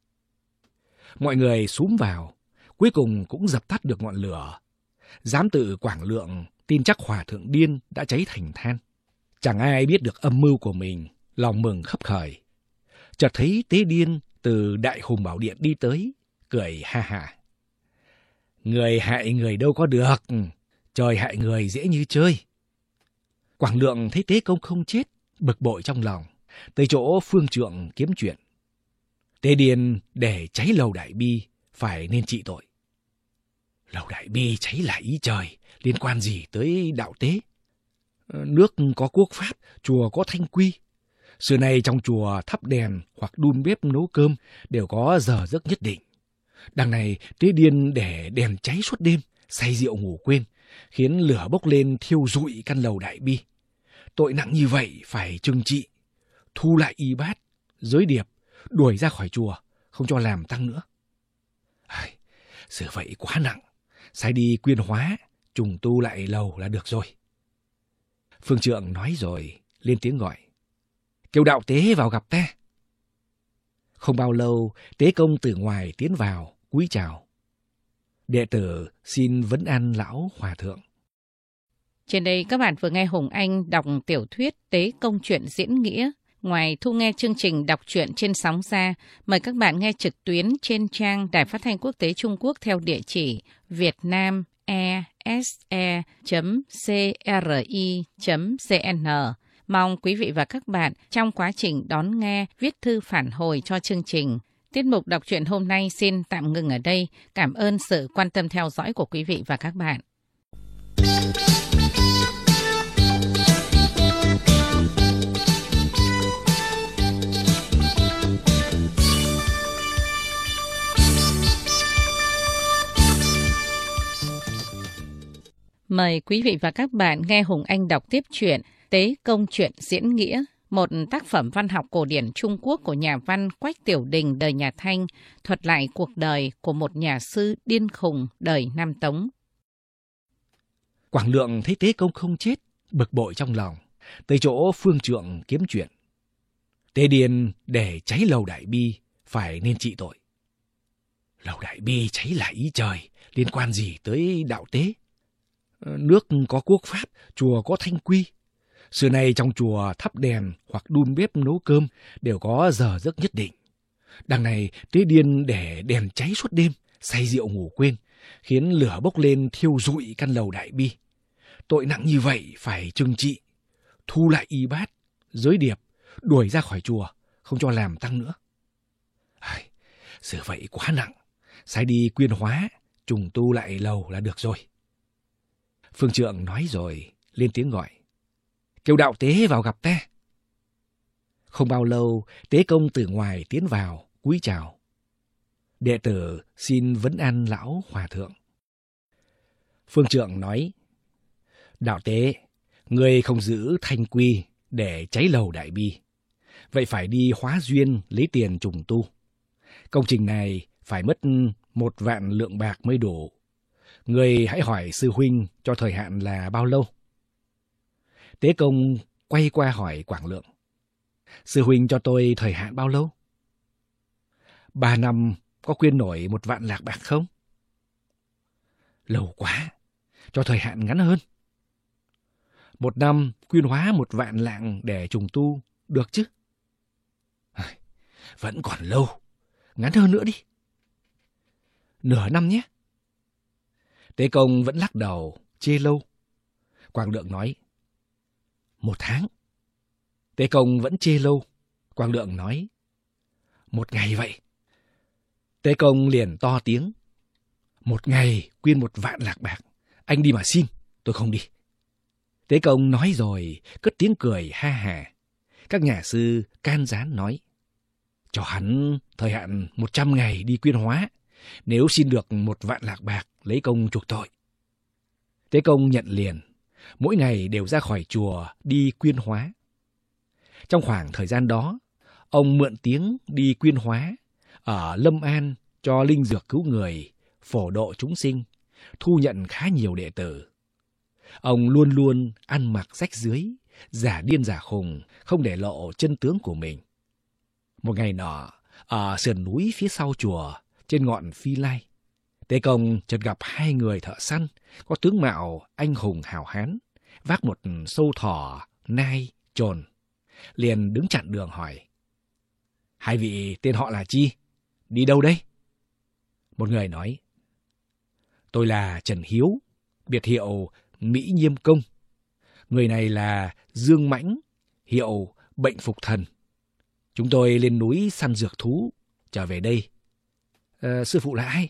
Mọi người xúm vào, cuối cùng cũng dập tắt được ngọn lửa. Giám tự Quảng Lượng tin chắc hòa thượng điên đã cháy thành than. Chẳng ai biết được âm mưu của mình, lòng mừng khấp khởi. Chợt thấy Tế Điên từ Đại Hùng Bảo Điện đi tới, cười ha ha: Người hại người đâu có được, trời hại người dễ như chơi. Quảng Lượng thấy Tế Công không chết, bực bội trong lòng, tới chỗ phương trượng kiếm chuyện. Tế Điên để cháy lầu đại bi, phải nên trị tội. Lầu đại bi cháy là ý trời, liên quan gì tới đạo tế? Nước có quốc pháp, chùa có thanh quy. Xưa nay trong chùa thắp đèn hoặc đun bếp nấu cơm đều có giờ giấc nhất định. Đằng này Tế Điên để đèn cháy suốt đêm, say rượu ngủ quên, khiến lửa bốc lên thiêu rụi căn lầu đại bi. Tội nặng như vậy phải trừng trị, thu lại y bát, giới điệp, đuổi ra khỏi chùa, không cho làm tăng nữa. Ai, sự vậy quá nặng, sai đi quyên hóa, trùng tu lại lầu là được rồi. Phương trượng nói rồi, lên tiếng gọi: Kêu đạo tế vào gặp ta. Không bao lâu, Tế Công từ ngoài tiến vào, cúi chào: Đệ tử xin vấn an lão hòa thượng. Trên đây các bạn vừa nghe Hùng Anh đọc tiểu thuyết Tế Công truyện diễn nghĩa. Ngoài thu nghe chương trình đọc truyện trên sóng ra, mời các bạn nghe trực tuyến trên trang Đài Phát thanh Quốc tế Trung Quốc theo địa chỉ vietnam e s e chấm c r i chấm c n. Mong quý vị và các bạn trong quá trình đón nghe viết thư phản hồi cho chương trình. Tiết mục đọc truyện hôm nay xin tạm ngừng ở đây. Cảm ơn sự quan tâm theo dõi của quý vị và các bạn. Mời quý vị và các bạn nghe Hùng Anh đọc tiếp truyện Tế Công Truyện Diễn Nghĩa, một tác phẩm văn học cổ điển Trung Quốc của nhà văn Quách Tiểu Đình đời nhà Thanh, thuật lại cuộc đời của một nhà sư điên khùng đời Nam Tống. Quảng Lượng thấy Tế Công không chết, bực bội trong lòng, tới chỗ Phương Trượng kiếm chuyện. Tế Điền để cháy lầu Đại Bi, phải nên trị tội. Lầu Đại Bi cháy là ý trời, liên quan gì tới đạo tế? Nước có quốc pháp, chùa có thanh quy. Xưa nay trong chùa thắp đèn hoặc đun bếp nấu cơm đều có giờ giấc nhất định. Đằng này Tế Điền để đèn cháy suốt đêm, say rượu ngủ quên, khiến lửa bốc lên thiêu rụi căn lầu Đại Bi. Tội nặng như vậy phải trừng trị, thu lại y bát, giới điệp, đuổi ra khỏi chùa, không cho làm tăng nữa. Ai, xử vậy quá nặng, sai đi Quyên Hóa, trùng tu lại lầu là được rồi. Phương Trượng nói rồi, lên tiếng gọi. Kêu đạo tế vào gặp ta. Không bao lâu, Tế Công từ ngoài tiến vào, cúi chào. Đệ tử xin vấn an lão hòa thượng. Phương Trượng nói, đạo tế, ngươi không giữ thanh quy để cháy lầu Đại Bi. Vậy phải đi hóa duyên lấy tiền trùng tu. Công trình này phải mất một vạn lượng bạc mới đủ. Ngươi hãy hỏi sư huynh cho thời hạn là bao lâu? Tế Công quay qua hỏi Quảng Lượng. Sư huynh cho tôi thời hạn bao lâu? Ba năm có quyên nổi một vạn lạc bạc không? Lâu quá, cho thời hạn ngắn hơn. Một năm quyên hóa một vạn lạng để trùng tu, được chứ? Vẫn còn lâu, ngắn hơn nữa đi. Nửa năm nhé. Tế Công vẫn lắc đầu, chê lâu. Quảng Lượng nói, một tháng. Tế Công vẫn chê lâu. Quảng Lượng nói, một ngày vậy. Tế Công liền to tiếng, một ngày quyên một vạn lạc bạc, anh đi mà xin, tôi không đi. Tế Công nói rồi, cất tiếng cười ha hà. Các nhà sư can gián nói, cho hắn thời hạn một trăm ngày đi quyên hóa, nếu xin được một vạn lạc bạc lấy công chuộc tội. Tế Công nhận liền, mỗi ngày đều ra khỏi chùa đi quyên hóa. Trong khoảng thời gian đó, ông mượn tiếng đi quyên hóa ở Lâm An cho linh dược cứu người, phổ độ chúng sinh, thu nhận khá nhiều đệ tử. Ông luôn luôn ăn mặc rách rưới, giả điên giả khùng, không để lộ chân tướng của mình. Một ngày nọ, ở sườn núi phía sau chùa, trên ngọn Phi Lai, Tế Công chợt gặp hai người thợ săn, có tướng mạo anh hùng hào hán, vác một sâu thỏ, nai, trồn. Liền đứng chặn đường hỏi, hai vị tên họ là chi? Đi đâu đây? Một người nói, tôi là Trần Hiếu, biệt hiệu Mỹ Nhiêm Công. Người này là Dương Mãnh, hiệu Bệnh Phục Thần. Chúng tôi lên núi săn dược thú, trở về đây. À, sư phụ là ai?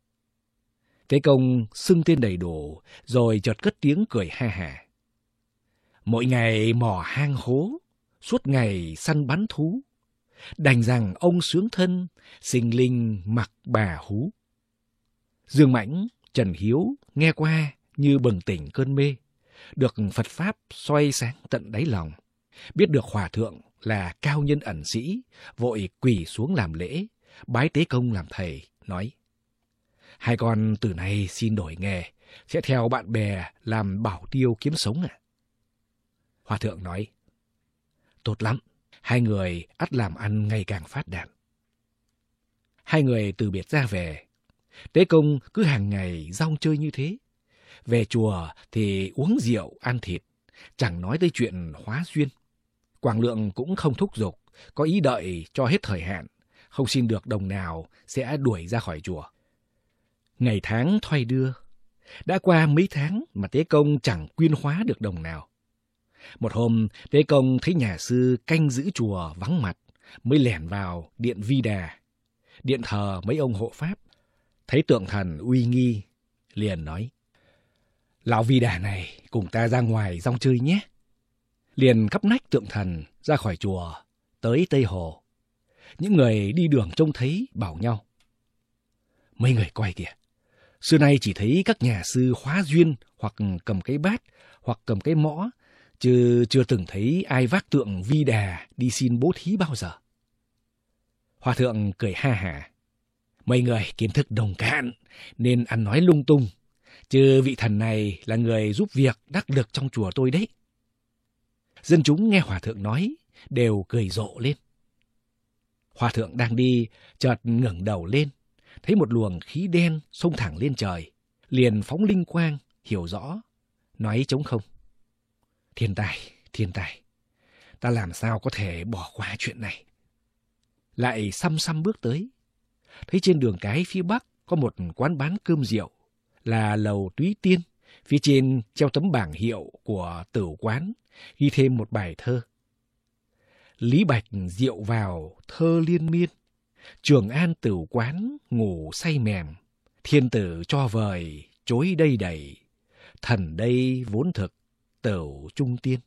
Tế Công xưng tên đầy đủ, rồi chợt cất tiếng cười ha hả. Mỗi ngày mò hang hố, suốt ngày săn bắn thú. Đành rằng ông sướng thân, sinh linh mặc bà hú. Dương Mãnh, Trần Hiếu nghe qua như bừng tỉnh cơn mê, được Phật Pháp soi sáng tận đáy lòng. Biết được Hòa Thượng là cao nhân ẩn sĩ, vội quỳ xuống làm lễ, bái Tế Công làm thầy, nói, hai con từ nay xin đổi nghề, sẽ theo bạn bè làm bảo tiêu kiếm sống ạ. À? Hòa Thượng nói, tốt lắm, hai người ắt làm ăn ngày càng phát đạt. Hai người từ biệt ra về. Tế Công cứ hàng ngày rong chơi như thế. Về chùa thì uống rượu, ăn thịt, chẳng nói tới chuyện hóa duyên. Quảng Lượng cũng không thúc giục, có ý đợi cho hết thời hạn, không xin được đồng nào sẽ đuổi ra khỏi chùa. Ngày tháng thoay đưa, đã qua mấy tháng mà Tế Công chẳng quyên hóa được đồng nào. Một hôm, Tế Công thấy nhà sư canh giữ chùa vắng mặt, mới lẻn vào điện Vi Đà, điện thờ mấy ông hộ pháp. Thấy tượng thần uy nghi, liền nói, lão Vi Đà này cùng ta ra ngoài rong chơi nhé. Liền cắp nách tượng thần ra khỏi chùa, tới Tây Hồ. Những người đi đường trông thấy bảo nhau, mấy người coi kìa, Xưa nay chỉ thấy các nhà sư hóa duyên hoặc cầm cái bát hoặc cầm cái mõ, chứ chưa từng thấy ai vác tượng Vi Đà đi xin bố thí bao giờ. Hòa thượng cười ha hả. Mấy người kiến thức nông cạn nên ăn nói lung tung, chứ vị thần này là người giúp việc đắc lực trong chùa tôi đấy. Dân chúng nghe hòa thượng nói đều cười rộ lên. Hòa thượng đang đi, chợt ngẩng đầu lên, thấy một luồng khí đen xông thẳng lên trời, liền phóng linh quang, hiểu rõ, nói trống không. Thiên tài, thiên tài, ta làm sao có thể bỏ qua chuyện này. Lại xăm xăm bước tới, thấy trên đường cái phía bắc có một quán bán cơm rượu, là lầu Túy Tiên, phía trên treo tấm bảng hiệu của tửu quán, ghi thêm một bài thơ. Lý Bạch rượu vào thơ liên miên, Trường An tửu quán ngủ say mềm, thiên tử cho vời chối đây đầy, thần đây vốn thực tửu trung tiên.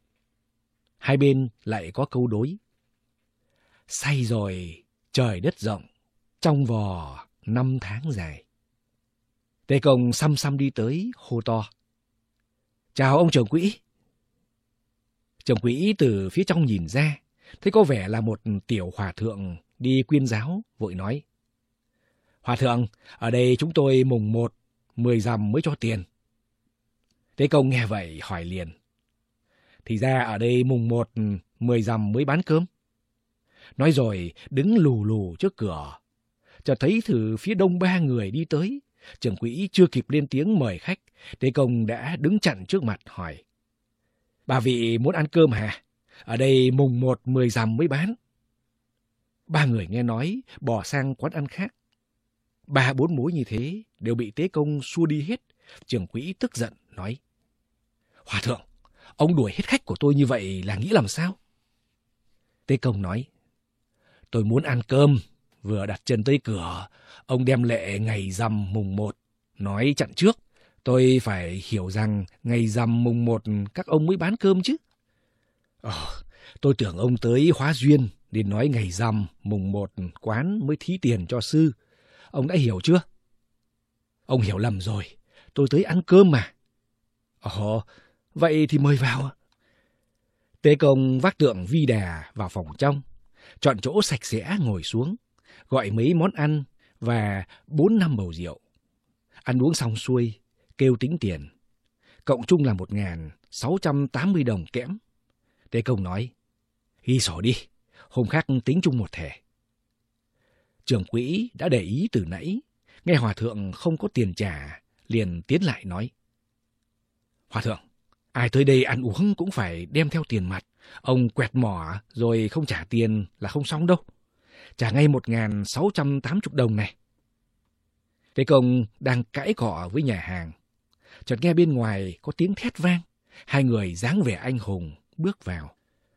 Hai bên lại có câu đối. Say rồi trời đất rộng, trong vò năm tháng dài. Tề Công xăm xăm đi tới hô to. Chào ông trưởng quỹ. Trưởng quỹ từ phía trong nhìn ra, thấy có vẻ là một tiểu hòa thượng đi quyên giáo, vội nói. Hòa thượng, ở đây chúng tôi mùng một, mười rằm mới cho tiền. Tề Công nghe vậy hỏi liền. Thì ra ở đây mùng một, mười rằm mới bán cơm. Nói rồi đứng lù lù trước cửa. Chợt thấy từ phía đông ba người đi tới. Trưởng quỹ chưa kịp lên tiếng mời khách, Tề Công đã đứng chặn trước mặt hỏi. Bà vị muốn ăn cơm hả? Ở đây mùng một, mười rằm mới bán. Ba người nghe nói bỏ sang quán ăn khác. Ba bốn mối như thế đều bị Tề Công xua đi hết. Trưởng quỹ tức giận nói. Hòa thượng, ông đuổi hết khách của tôi như vậy là nghĩ làm sao? Tề Công nói. Tôi muốn ăn cơm, vừa đặt chân tới cửa, ông đem lệ ngày rằm mùng một, nói chặn trước. Tôi phải hiểu rằng ngày rằm mùng một các ông mới bán cơm chứ. Ờ, tôi tưởng ông tới hóa duyên, nên nói ngày rằm mùng một quán mới thí tiền cho sư. Ông đã hiểu chưa? Ông hiểu lầm rồi, tôi tới ăn cơm mà. Ồ, vậy thì mời vào. Tề Công vác tượng Vi Đà vào phòng trong, chọn chỗ sạch sẽ ngồi xuống, gọi mấy món ăn và bốn năm bầu rượu. Ăn uống xong xuôi, kêu tính tiền. Cộng chung là một nghìn sáu trăm tám mươi đồng kẽm. Tề Công nói, ghi sổ đi, hôm khác tính chung một thẻ. Trưởng quỹ đã để ý từ nãy, nghe hòa thượng không có tiền trả, liền tiến lại nói. Hòa thượng, ai tới đây ăn uống cũng phải đem theo tiền mặt. Ông quẹt mỏ rồi không trả tiền là không xong đâu. Trả ngay một nghìn sáu trăm tám mươi đồng này. Tề Công đang cãi cọ với nhà hàng. Chợt nghe bên ngoài có tiếng thét vang. Hai người dáng vẻ anh hùng bước vào.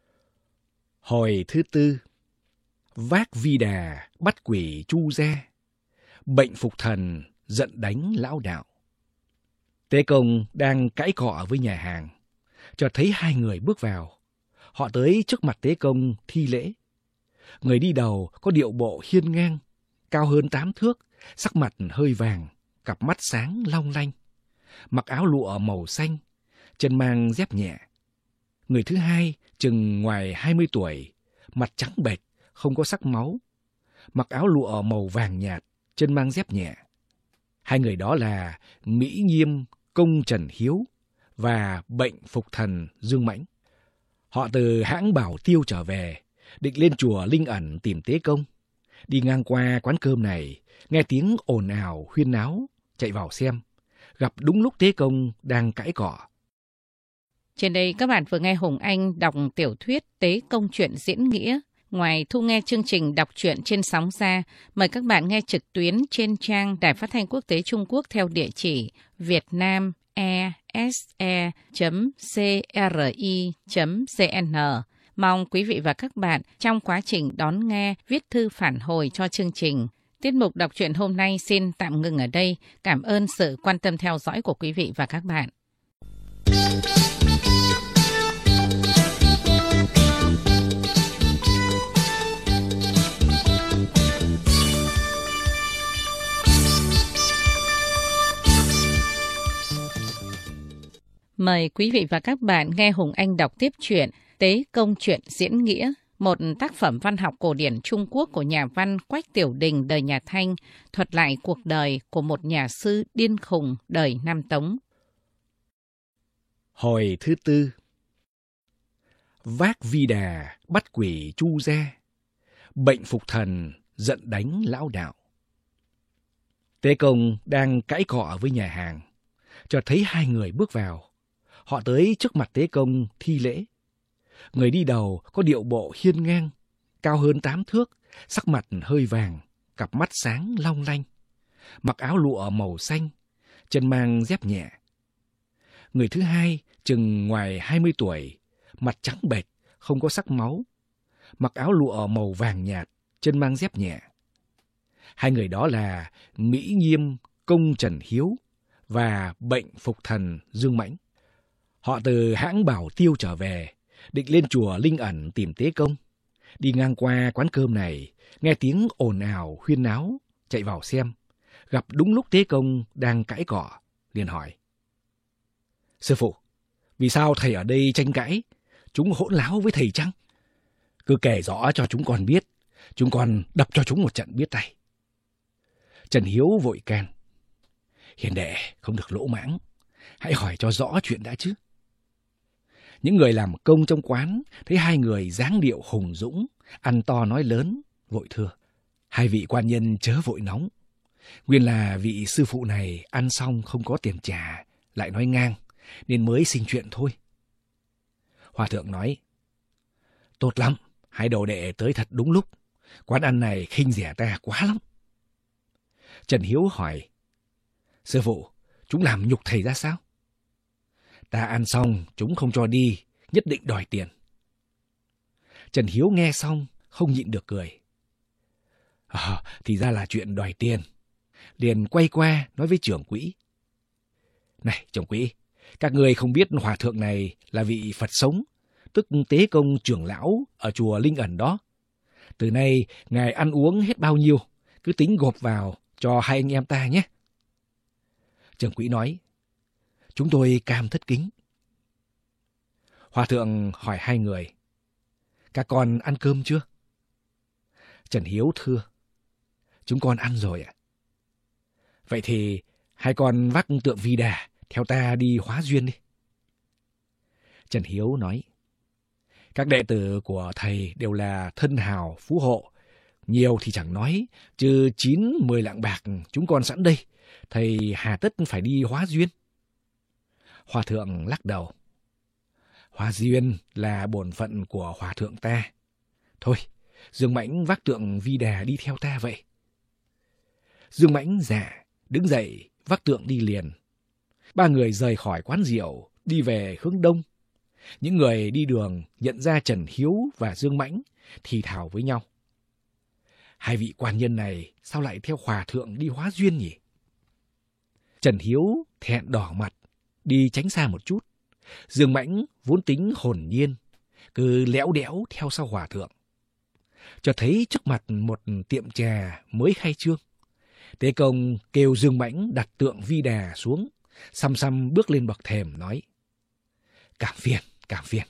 Hồi thứ tư. Vác Vi Đà bắt quỷ chu gia. Bệnh phục thần giận đánh lão đạo. Tề Công đang cãi cọ với nhà hàng. Chợt thấy hai người bước vào. Họ tới trước mặt Tề Công thi lễ. Người đi đầu có điệu bộ hiên ngang, cao hơn tám thước, sắc mặt hơi vàng, cặp mắt sáng long lanh. Mặc áo lụa màu xanh, chân mang dép nhẹ. Người thứ hai chừng ngoài hai mươi tuổi, mặt trắng bệch, không có sắc máu. Mặc áo lụa màu vàng nhạt, chân mang dép nhẹ. Hai người đó là Mỹ Nghiêm Công Trần Hiếu và Bệnh Phục Thần Dương Mãnh. Họ từ hãng Bảo Tiêu trở về, định lên chùa Linh Ẩn tìm Tề Công. Đi ngang qua quán cơm này, nghe tiếng ồn ào huyên náo, chạy vào xem. Gặp đúng lúc Tề Công đang cãi cọ. Trên đây các bạn vừa nghe Hùng Anh đọc tiểu thuyết Tề Công Truyện diễn nghĩa. Ngoài thu nghe chương trình đọc truyện trên sóng ra, mời các bạn nghe trực tuyến trên trang Đài Phát thanh Quốc tế Trung Quốc theo địa chỉ vietnam e s e chấm c r i chấm c n. Mong quý vị và các bạn trong quá trình đón nghe viết thư phản hồi cho chương trình. Tiết mục đọc truyện hôm nay xin tạm ngừng ở đây. Cảm ơn sự quan tâm theo dõi của quý vị và các bạn. Mời quý vị và các bạn nghe Hùng Anh đọc tiếp truyện Tế Công Truyện Diễn Nghĩa, một tác phẩm văn học cổ điển Trung Quốc của nhà văn Quách Tiểu Đình đời nhà Thanh, thuật lại cuộc đời của một nhà sư điên khùng đời Nam Tống. Hồi thứ tư. Vác vi đà bắt quỷ chu ra, bệnh phục thần giận đánh lão đạo. Tế Công đang cãi cọ với nhà hàng, chợt thấy hai người bước vào. Họ tới trước mặt Tế Công thi lễ. Người đi đầu có điệu bộ hiên ngang, cao hơn tám thước, sắc mặt hơi vàng, cặp mắt sáng long lanh, mặc áo lụa màu xanh, chân mang dép nhẹ. Người thứ hai chừng ngoài hai mươi tuổi, mặt trắng bệch, không có sắc máu, mặc áo lụa màu vàng nhạt, chân mang dép nhẹ. Hai người đó là Mỹ Nhiêm Công Trần Hiếu và bệnh phục thần Dương Mãnh. Họ từ hãng Bảo Tiêu trở về, định lên chùa Linh Ẩn tìm Tế Công. Đi ngang qua quán cơm này, nghe tiếng ồn ào huyên náo, chạy vào xem. Gặp đúng lúc Tế Công đang cãi cọ, liền hỏi: Sư phụ, vì sao thầy ở đây tranh cãi? Chúng hỗn láo với thầy chăng? Cứ kể rõ cho chúng con biết, chúng con đập cho chúng một trận biết tay. Trần Hiếu vội can: Hiền đệ không được lỗ mãng, hãy hỏi cho rõ chuyện đã chứ. Những người làm công trong quán thấy hai người dáng điệu hùng dũng, ăn to nói lớn, vội thưa: Hai vị quan nhân chớ vội nóng. Nguyên là vị sư phụ này ăn xong không có tiền trả, lại nói ngang, nên mới sinh chuyện thôi. Hòa thượng nói: Tốt lắm, hai đồ đệ tới thật đúng lúc. Quán ăn này khinh rẻ ta quá lắm. Trần Hiếu hỏi: Sư phụ, chúng làm nhục thầy ra sao? Ta ăn xong, chúng không cho đi, nhất định đòi tiền. Trần Hiếu nghe xong, không nhịn được cười. À, thì ra là chuyện đòi tiền. Liền quay qua nói với trưởng quỹ: Này, trưởng quỹ, các người không biết hòa thượng này là vị Phật sống, tức Tế Công trưởng lão ở chùa Linh Ẩn đó. Từ nay, ngài ăn uống hết bao nhiêu, cứ tính gộp vào cho hai anh em ta nhé. Trưởng quỹ nói: Chúng tôi cam thất kính. Hòa thượng hỏi hai người: Các con ăn cơm chưa? Trần Hiếu thưa: Chúng con ăn rồi ạ. Vậy thì hai con vác tượng Vi Đà theo ta đi hóa duyên đi. Trần Hiếu nói: Các đệ tử của thầy đều là thân hào phú hộ, nhiều thì chẳng nói, chứ chín mười lạng bạc chúng con sẵn đây, thầy hà tất phải đi hóa duyên. Hòa thượng lắc đầu: Hóa duyên là bổn phận của hòa thượng ta. Thôi, Dương Mãnh vác tượng Vi Đà đi theo ta vậy. Dương Mãnh dạ, đứng dậy vác tượng đi liền. Ba người rời khỏi quán rượu, đi về hướng đông. Những người đi đường nhận ra Trần Hiếu và Dương Mãnh, thì thào với nhau: Hai vị quan nhân này sao lại theo hòa thượng đi hóa duyên nhỉ? Trần Hiếu thẹn đỏ mặt, đi tránh xa một chút. Dương Mãnh vốn tính hồn nhiên, cứ léo đẽo theo sau hòa thượng. Cho thấy trước mặt một tiệm trà mới khai trương. Tế Công kêu Dương Mãnh đặt tượng Vi Đà xuống, xăm xăm bước lên bậc thềm nói: Cảm phiền, cảm phiền.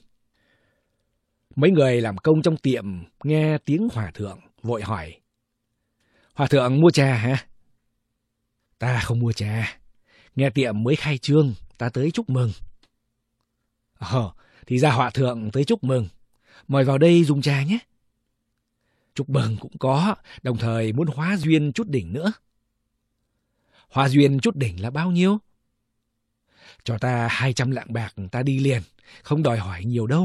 Mấy người làm công trong tiệm nghe tiếng hòa thượng, vội hỏi: Hòa thượng mua trà hả? Ta không mua trà, nghe tiệm mới khai trương, ta tới chúc mừng. Ờ, thì ra hòa thượng tới chúc mừng, mời vào đây dùng trà nhé. Chúc mừng cũng có, đồng thời muốn hóa duyên chút đỉnh nữa. Hóa duyên chút đỉnh là bao nhiêu? Cho ta hai trăm lạng bạc, ta đi liền, không đòi hỏi nhiều đâu.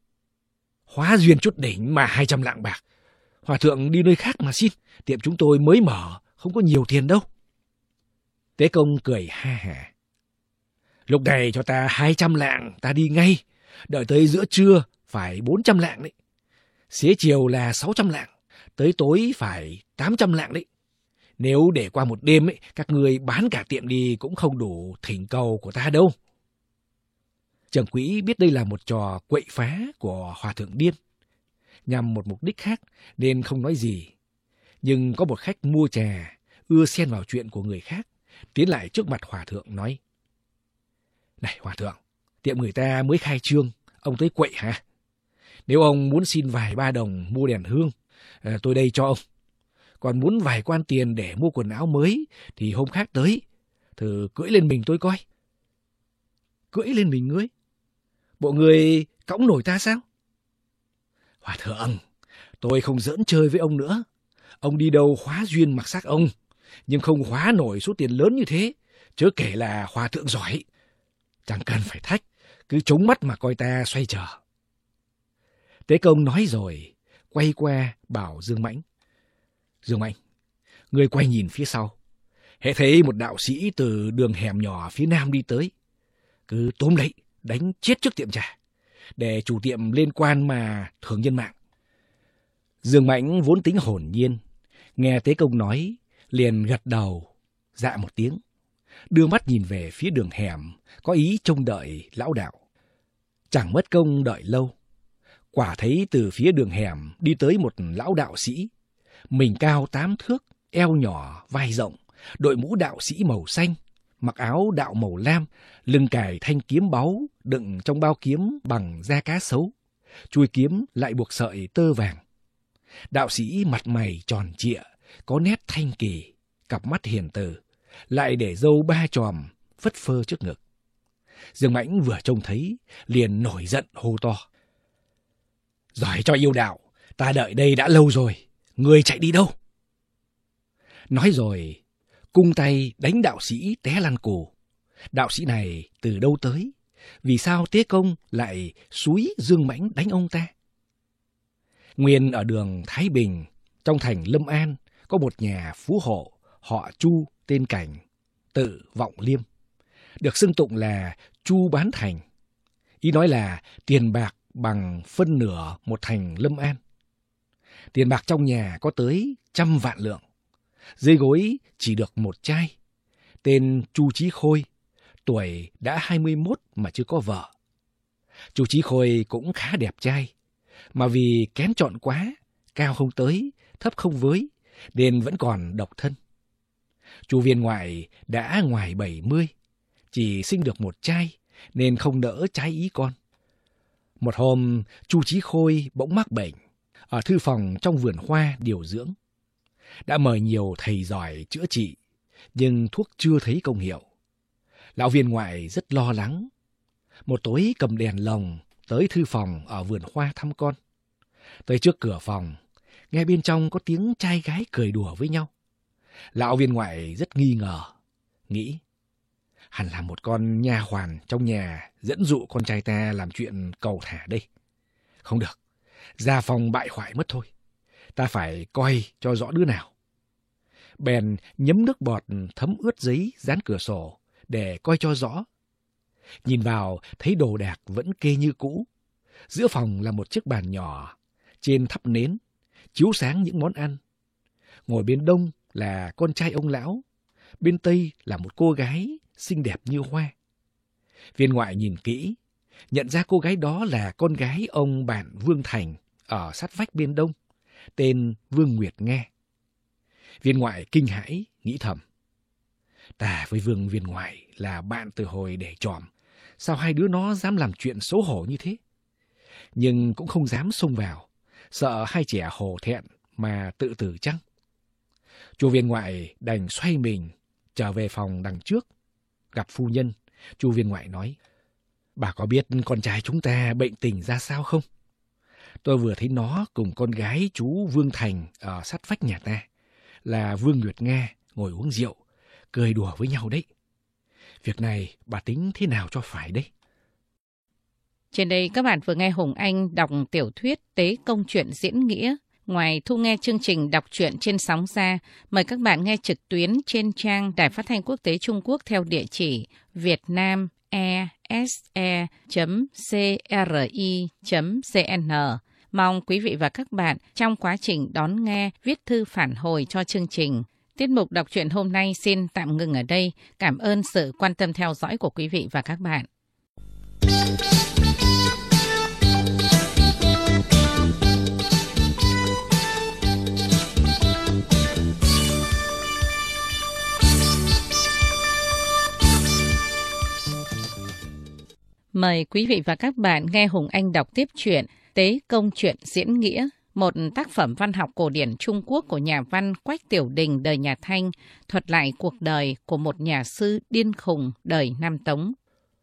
Hóa duyên chút đỉnh mà hai trăm lạng bạc. Hòa thượng đi nơi khác mà xin, tiệm chúng tôi mới mở, không có nhiều tiền đâu. Tế Công cười ha hả: Lúc này cho ta hai trăm lạng, ta đi ngay. Đợi tới giữa trưa phải bốn trăm lạng đấy. Xế chiều là sáu trăm lạng, tới tối phải tám trăm lạng đấy. Nếu để qua một đêm ấy, các người bán cả tiệm đi cũng không đủ thỉnh cầu của ta đâu. Trưởng quỹ biết đây là một trò quậy phá của hòa thượng điên, nhằm một mục đích khác nên không nói gì. Nhưng có một khách mua trà, ưa xen vào chuyện của người khác, tiến lại trước mặt hòa thượng nói: Này hòa thượng, Tiệm người ta mới khai trương, ông tới quậy hả? Nếu ông muốn xin vài ba đồng mua đèn hương, tôi đây cho ông. Còn muốn vài quan tiền để mua quần áo mới thì hôm khác tới, thử cưỡi lên mình tôi coi. Cưỡi lên mình ngươi? Bộ người cõng nổi ta sao? Hòa thượng, tôi không giỡn chơi với ông nữa. Ông đi đâu hóa duyên mặc xác ông, nhưng không hóa nổi số tiền lớn như thế, chớ kể là hòa thượng giỏi. Chẳng cần phải thách, cứ chống mắt mà coi ta xoay trở. Tế Công nói rồi, quay qua bảo Dương Mãnh. Dương Mãnh, ngươi quay nhìn phía sau. Hễ thấy một đạo sĩ từ đường hẻm nhỏ phía nam đi tới, cứ tóm lấy, đánh chết trước tiệm trà, để chủ tiệm lên quan mà thưởng nhân mạng. Dương Mãnh vốn tính hồn nhiên, nghe Tế Công nói, liền gật đầu, dạ một tiếng, đưa mắt nhìn về phía đường hẻm, có ý trông đợi lão đạo. Chẳng mất công đợi lâu, quả thấy từ phía đường hẻm đi tới một lão đạo sĩ, mình cao tám thước, eo nhỏ, vai rộng, đội mũ đạo sĩ màu xanh, mặc áo đạo màu lam, lưng cài thanh kiếm báu đựng trong bao kiếm bằng da cá sấu, chuôi kiếm lại buộc sợi tơ vàng. Đạo sĩ mặt mày tròn trịa, có nét thanh kỳ, cặp mắt hiền từ, lại để râu ba chòm phất phơ trước ngực. Dương Mãnh vừa trông thấy, liền nổi giận hô to. Giỏi cho yêu đạo, ta đợi đây đã lâu rồi, ngươi chạy đi đâu? Nói rồi, cung tay đánh đạo sĩ té lăn cù. Đạo sĩ này từ đâu tới? Vì sao Tế Công lại xúi Dương Mãnh đánh ông ta? Nguyên ở đường Thái Bình, trong thành Lâm An, có một nhà phú hộ, họ Chu tên Cảnh, tự Vọng Liêm, được xưng tụng là Chu bán thành. Ý nói là tiền bạc bằng phân nửa một thành Lâm An. Tiền bạc trong nhà có tới trăm vạn lượng. Dưới gối chỉ được một trai, tên Chu Chí Khôi, tuổi đã hai mươi mốt mà chưa có vợ. Chu Chí Khôi cũng khá đẹp trai, mà vì kén chọn quá, cao không tới, thấp không với, nên vẫn còn độc thân. Chu viên ngoại đã ngoài bảy mươi, chỉ sinh được một trai, nên không nỡ trái ý con. Một hôm, Chu Chí Khôi bỗng mắc bệnh, ở thư phòng trong vườn hoa điều dưỡng. Đã mời nhiều thầy giỏi chữa trị, nhưng thuốc chưa thấy công hiệu. Lão viên ngoại rất lo lắng. Một tối cầm đèn lồng tới thư phòng ở vườn hoa thăm con. Tới trước cửa phòng, nghe bên trong có tiếng trai gái cười đùa với nhau. Lão viên ngoại rất nghi ngờ, nghĩ hẳn là một con nha hoàn trong nhà dẫn dụ con trai ta làm chuyện cầu thả đây. Không được, ra phòng bại hoại mất thôi. Ta phải coi cho rõ đứa nào. Bèn nhấm nước bọt thấm ướt giấy dán cửa sổ để coi cho rõ. Nhìn vào thấy đồ đạc vẫn kê như cũ. Giữa phòng là một chiếc bàn nhỏ, trên thắp nến, chiếu sáng những món ăn. Ngồi bên đông là con trai ông lão, bên tây là một cô gái xinh đẹp như hoa. Viên ngoại nhìn kỹ, nhận ra cô gái đó là con gái ông bạn Vương Thành ở sát vách bên đông, tên Vương Nguyệt Nga. Viên ngoại kinh hãi, nghĩ thầm. Ta với Vương viên ngoại là bạn từ hồi đẻ tròm, sao hai đứa nó dám làm chuyện xấu hổ như thế? Nhưng cũng không dám xông vào, sợ hai trẻ hổ thẹn mà tự tử chăng? Chu viên ngoại đành xoay mình, trở về phòng đằng trước. Gặp phu nhân, chu viên ngoại nói, bà có biết con trai chúng ta bệnh tình ra sao không? Tôi vừa thấy nó cùng con gái chú Vương Thành ở sát vách nhà ta, là Vương Nguyệt Nga, ngồi uống rượu, cười đùa với nhau đấy. Việc này bà tính thế nào cho phải đấy? Trên đây các bạn vừa nghe Hùng Anh đọc tiểu thuyết Tế Công truyện diễn nghĩa. Ngoài thu nghe chương trình đọc truyện trên sóng ra, mời các bạn nghe trực tuyến trên trang Đài Phát thanh Quốc tế Trung Quốc theo địa chỉ vietnam e s e chấm c r i chấm c n. Mong quý vị và các bạn trong quá trình đón nghe viết thư phản hồi cho chương trình. Tiết mục đọc truyện hôm nay xin tạm ngừng ở đây. Cảm ơn sự quan tâm theo dõi của quý vị và các bạn. Mời quý vị và các bạn nghe Hùng Anh đọc tiếp truyện Tế Công Truyện Diễn Nghĩa, một tác phẩm văn học cổ điển Trung Quốc của nhà văn Quách Tiểu Đình đời nhà Thanh, thuật lại cuộc đời của một nhà sư điên khùng đời Nam Tống.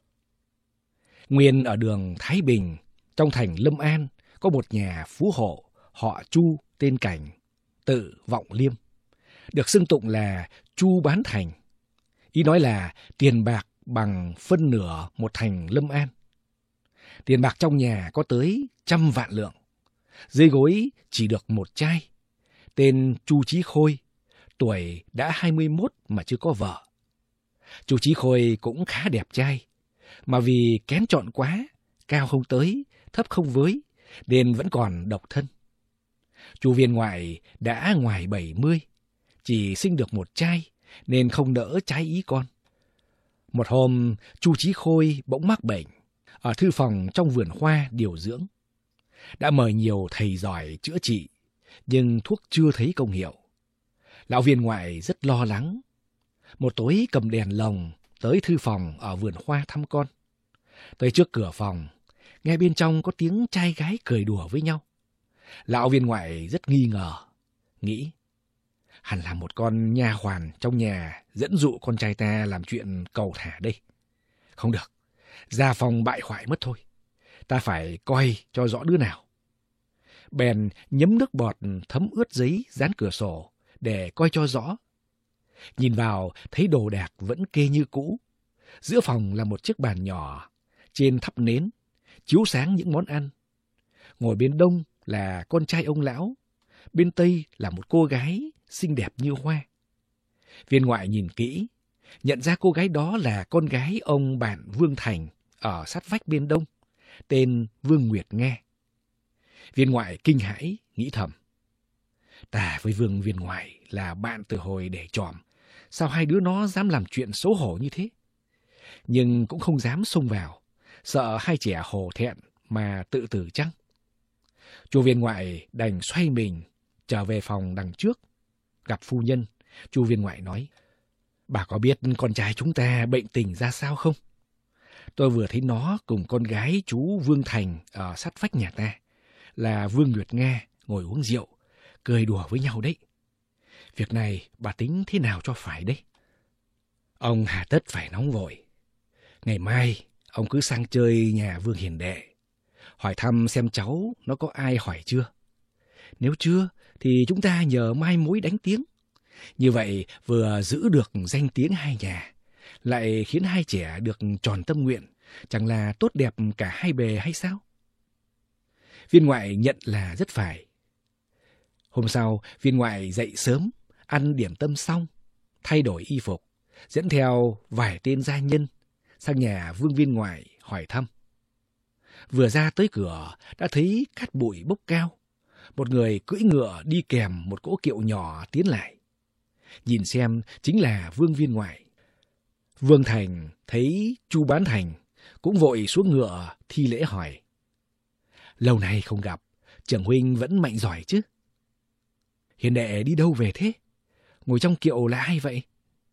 Nguyên ở đường Thái Bình, trong thành Lâm An, có một nhà phú hộ họ Chu tên Cảnh, tự Vọng Liêm, được xưng tụng là Chu Bán Thành. Ý nói là tiền bạc bằng phân nửa một thành Lâm An. Tiền bạc trong nhà có tới trăm vạn lượng. Dưới gối chỉ được một trai, tên Chu Chí Khôi, tuổi đã hai mươi mốt mà chưa có vợ. Chu Chí Khôi cũng khá đẹp trai, mà vì kén chọn quá, cao không tới, thấp không với, nên vẫn còn độc thân. Chu viên ngoại đã ngoài bảy mươi, chỉ sinh được một trai, nên không nỡ trái ý con. Một hôm, Chu Chí Khôi bỗng mắc bệnh, ở thư phòng trong vườn hoa điều dưỡng. Đã mời nhiều thầy giỏi chữa trị, nhưng thuốc chưa thấy công hiệu. Lão viên ngoại rất lo lắng. Một tối cầm đèn lồng tới thư phòng ở vườn hoa thăm con. Tới trước cửa phòng, nghe bên trong có tiếng trai gái cười đùa với nhau. Lão viên ngoại rất nghi ngờ, nghĩ hẳn là một con nha hoàn trong nhà dẫn dụ con trai ta làm chuyện cầu thả đây. Không được, gia phong bại hoại mất thôi. Ta phải coi cho rõ đứa nào. Bèn nhấm nước bọt thấm ướt giấy dán cửa sổ để coi cho rõ. Nhìn vào thấy đồ đạc vẫn kê như cũ. Giữa phòng là một chiếc bàn nhỏ, trên thắp nến, chiếu sáng những món ăn. Ngồi bên đông là con trai ông lão, bên tây là một cô gái xinh đẹp như hoa. Viên ngoại nhìn kỹ, nhận ra cô gái đó là con gái ông bạn Vương Thành ở sát vách bên đông, tên Vương Nguyệt Nga. Viên ngoại kinh hãi, nghĩ thầm. Ta với Vương viên ngoại là bạn từ hồi để tròm, sao hai đứa nó dám làm chuyện xấu hổ như thế? Nhưng cũng không dám xông vào, sợ hai trẻ hổ thẹn mà tự tử chăng? Chu viên ngoại đành xoay mình, trở về phòng đằng trước. Gặp phu nhân, Chu viên ngoại nói, bà có biết con trai chúng ta bệnh tình ra sao không? Tôi vừa thấy nó cùng con gái chú Vương Thành ở sát vách nhà ta, là Vương Nguyệt Nga, ngồi uống rượu, cười đùa với nhau đấy. Việc này bà tính thế nào cho phải đấy? Ông hà tất phải nóng vội. Ngày mai, ông cứ sang chơi nhà Vương Hiền Đệ, hỏi thăm xem cháu nó có ai hỏi chưa. Nếu chưa, thì chúng ta nhờ mai mối đánh tiếng. Như vậy vừa giữ được danh tiếng hai nhà, lại khiến hai trẻ được tròn tâm nguyện, chẳng là tốt đẹp cả hai bề hay sao? Viên ngoại nhận là rất phải. Hôm sau, viên ngoại dậy sớm, ăn điểm tâm xong, thay đổi y phục, dẫn theo vài tên gia nhân sang nhà Vương viên ngoại hỏi thăm. Vừa ra tới cửa, đã thấy cát bụi bốc cao. Một người cưỡi ngựa đi kèm một cỗ kiệu nhỏ tiến lại. Nhìn xem chính là Vương viên ngoại. Vương Thành thấy Chu Bán Thành, cũng vội xuống ngựa thi lễ hỏi. Lâu nay không gặp, trưởng huynh vẫn mạnh giỏi chứ? Hiền đệ đi đâu về thế? Ngồi trong kiệu là ai vậy?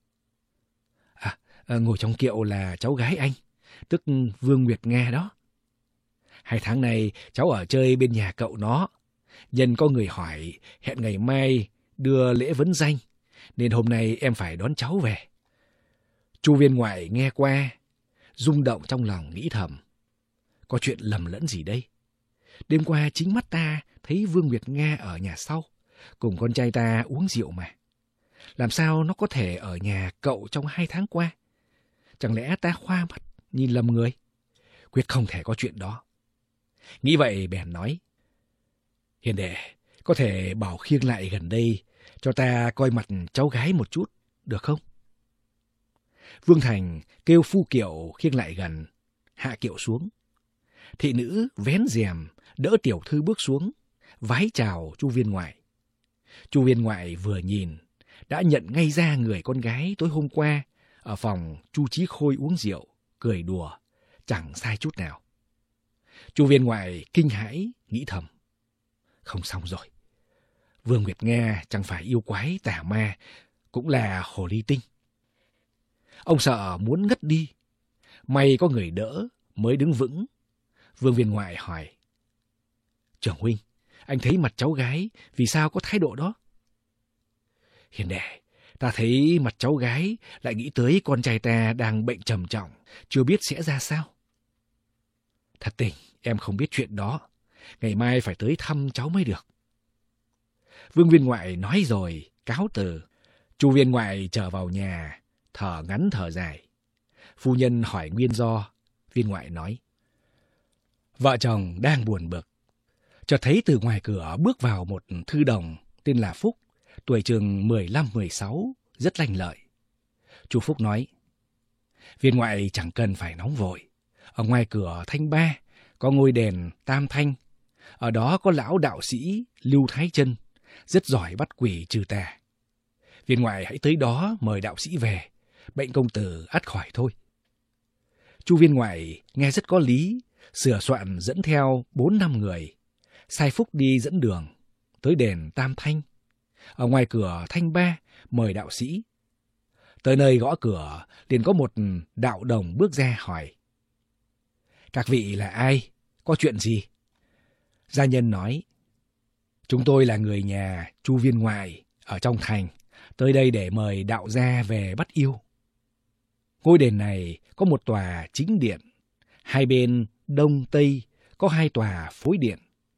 À, ngồi trong kiệu là cháu gái anh, tức Vương Nguyệt Nga đó. Hai tháng này cháu ở chơi bên nhà cậu nó. Nhân có người hỏi hẹn ngày mai đưa lễ vấn danh, nên hôm nay em phải đón cháu về. Chu viên ngoại nghe qua, rung động trong lòng nghĩ thầm. Có chuyện lầm lẫn gì đây? Đêm qua chính mắt ta thấy Vương Nguyệt Nga ở nhà sau, cùng con trai ta uống rượu mà. Làm sao nó có thể ở nhà cậu trong hai tháng qua? Chẳng lẽ ta khoa mắt nhìn lầm người? Quyết không thể có chuyện đó. Nghĩ vậy bèn nói. Hiền đệ, có thể bảo khiêng lại gần đây, cho ta coi mặt cháu gái một chút, được không? Vương Thành kêu phu kiệu khiêng lại gần, hạ kiệu xuống. Thị nữ vén rèm, đỡ tiểu thư bước xuống, vái chào Chu viên ngoại. Chu viên ngoại vừa nhìn, đã nhận ngay ra người con gái tối hôm qua ở phòng Chu Chí Khôi uống rượu, cười đùa, chẳng sai chút nào. Chu viên ngoại kinh hãi, nghĩ thầm. Không xong rồi. Vương Nguyệt Nga chẳng phải yêu quái tà ma, cũng là hồ ly tinh. Ông sợ muốn ngất đi. May có người đỡ, mới đứng vững. Vương viên ngoại hỏi: Trưởng huynh, anh thấy mặt cháu gái vì sao có thái độ đó? Hiền đệ, ta thấy mặt cháu gái lại nghĩ tới con trai ta đang bệnh trầm trọng, chưa biết sẽ ra sao. Thật tình, em không biết chuyện đó. Ngày mai phải tới thăm cháu mới được. Vương viên ngoại nói rồi, cáo từ. Chu viên ngoại trở vào nhà, thở ngắn thở dài. Phu nhân hỏi nguyên do, viên ngoại nói: Vợ chồng đang buồn bực. Chợt thấy từ ngoài cửa bước vào một thư đồng tên là Phúc, tuổi chừng mười lăm mười sáu, rất lanh lợi. Chu Phúc nói: Viên ngoại chẳng cần phải nóng vội. Ở ngoài cửa Thanh Ba có ngôi đền Tam Thanh. Ở đó có lão đạo sĩ Lưu Thái Chân, rất giỏi bắt quỷ trừ tà. Viên ngoại hãy tới đó mời đạo sĩ về, bệnh công tử ắt khỏi thôi. Chu viên ngoại nghe rất có lý, sửa soạn dẫn theo bốn năm người, sai Phúc đi dẫn đường, tới đền Tam Thanh. Ở ngoài cửa Thanh Ba mời đạo sĩ. Tới nơi gõ cửa, liền có một đạo đồng bước ra hỏi: Các vị là ai? Có chuyện gì? Gia nhân nói: Chúng tôi là người nhà Chu viên ngoại ở trong thành, tới đây để mời đạo gia về bắt yêu. Ngôi đền này có một tòa chính điện, hai bên đông tây có hai tòa phối điện.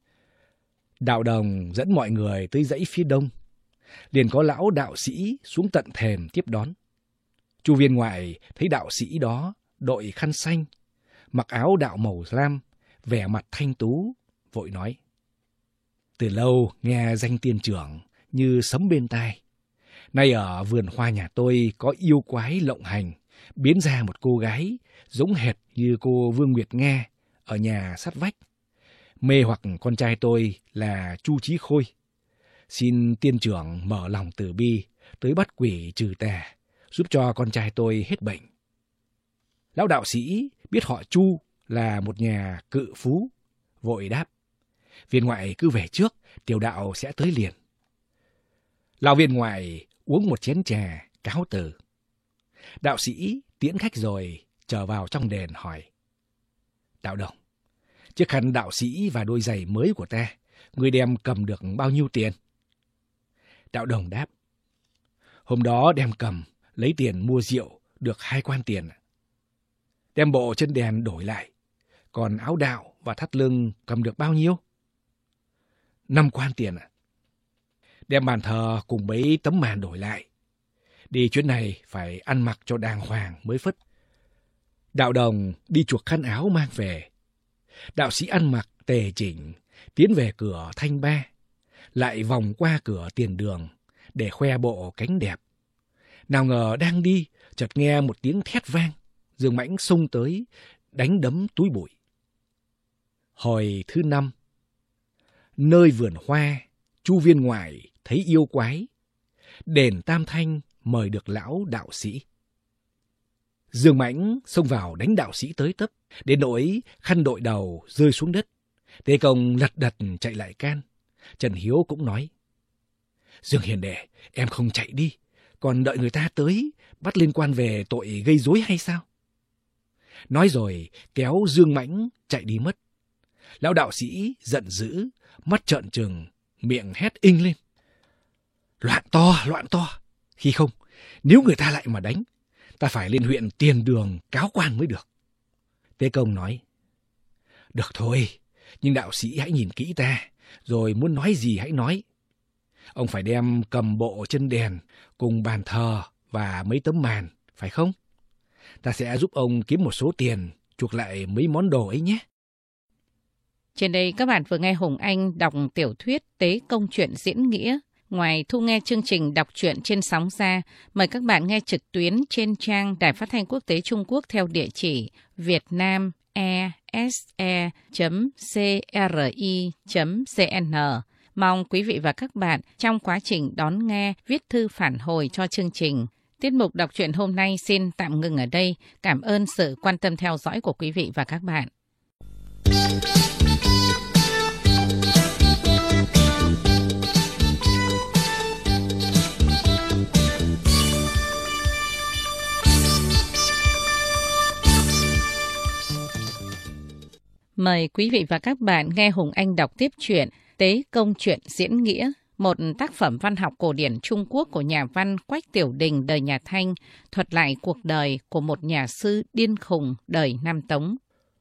Đạo đồng dẫn mọi người tới dãy phía đông, liền có lão đạo sĩ xuống tận thềm tiếp đón. Chu viên ngoại thấy đạo sĩ đó đội khăn xanh, mặc áo đạo màu lam, vẻ mặt thanh tú, vội nói: Từ lâu nghe danh tiên trưởng như sấm bên tai. Nay ở vườn hoa nhà tôi có yêu quái lộng hành, biến ra một cô gái giống hệt như cô Vương Nguyệt Nga ở nhà sát vách, mê hoặc con trai tôi là Chu Chí Khôi. Xin tiên trưởng mở lòng từ bi, tới bắt quỷ trừ tà, giúp cho con trai tôi hết bệnh. Lão đạo sĩ biết họ Chu là một nhà cự phú, vội đáp: Viên ngoại cứ về trước, tiểu đạo sẽ tới liền. Lão viên ngoại uống một chén trà, cáo từ. Đạo sĩ tiễn khách rồi trở vào trong đền hỏi: Đạo đồng, chiếc khăn đạo sĩ và đôi giày mới của ta, người đem cầm được bao nhiêu tiền? Đạo đồng đáp: Hôm đó đem cầm, lấy tiền mua rượu, được hai quan tiền. Đem bộ chân đèn đổi lại, còn áo đạo và thắt lưng cầm được bao nhiêu? Năm quan tiền ạ. Đem bàn thờ cùng mấy tấm màn đổi lại. Đi chuyến này phải ăn mặc cho đàng hoàng mới phất. Đạo đồng đi chuộc khăn áo mang về. Đạo sĩ ăn mặc tề chỉnh, tiến về cửa Thanh Ba, lại vòng qua cửa tiền đường để khoe bộ cánh đẹp. Nào ngờ đang đi, chợt nghe một tiếng thét vang, Dương Mãnh xông tới, đánh đấm túi bụi. Hồi thứ năm. Nơi vườn hoa, Chu viên ngoại thấy yêu quái. Đền Tam Thanh mời được lão đạo sĩ. Dương Mãnh xông vào đánh đạo sĩ tới tấp, đến nỗi khăn đội đầu rơi xuống đất. Tế Công lật đật chạy lại can. Trần Hiếu cũng nói: Dương hiền đệ, em không chạy đi, còn đợi người ta tới bắt liên quan về tội gây rối hay sao? Nói rồi kéo Dương Mãnh chạy đi mất. Lão đạo sĩ giận dữ, mắt trợn trừng, miệng hét inh lên: Loạn to, loạn to! Khi không, nếu người ta lại mà đánh, ta phải lên huyện Tiền Đường cáo quan mới được. Tế Công nói: Được thôi, nhưng đạo sĩ hãy nhìn kỹ ta, rồi muốn nói gì hãy nói. Ông phải đem cầm bộ chân đèn cùng bàn thờ và mấy tấm màn, phải không? Ta sẽ giúp ông kiếm một số tiền, chuộc lại mấy món đồ ấy nhé. Trên đây các bạn vừa nghe Hùng Anh đọc tiểu thuyết Tế Công truyện diễn nghĩa. Ngoài thu nghe chương trình đọc truyện trên sóng ra, mời các bạn nghe trực tuyến trên trang Đài Phát thanh Quốc tế Trung Quốc theo địa chỉ vietnam e s e chấm c r i chấm c n. Mong quý vị và các bạn trong quá trình đón nghe viết thư phản hồi cho chương trình. Tiết mục đọc truyện hôm nay xin tạm ngừng ở đây. Cảm ơn sự quan tâm theo dõi của quý vị và các bạn. Mời quý vị và các bạn nghe Hùng Anh đọc tiếp truyện Tế Công Truyện Diễn Nghĩa, một tác phẩm văn học cổ điển Trung Quốc của nhà văn Quách Tiểu Đình đời nhà Thanh, thuật lại cuộc đời của một nhà sư điên khùng đời Nam Tống.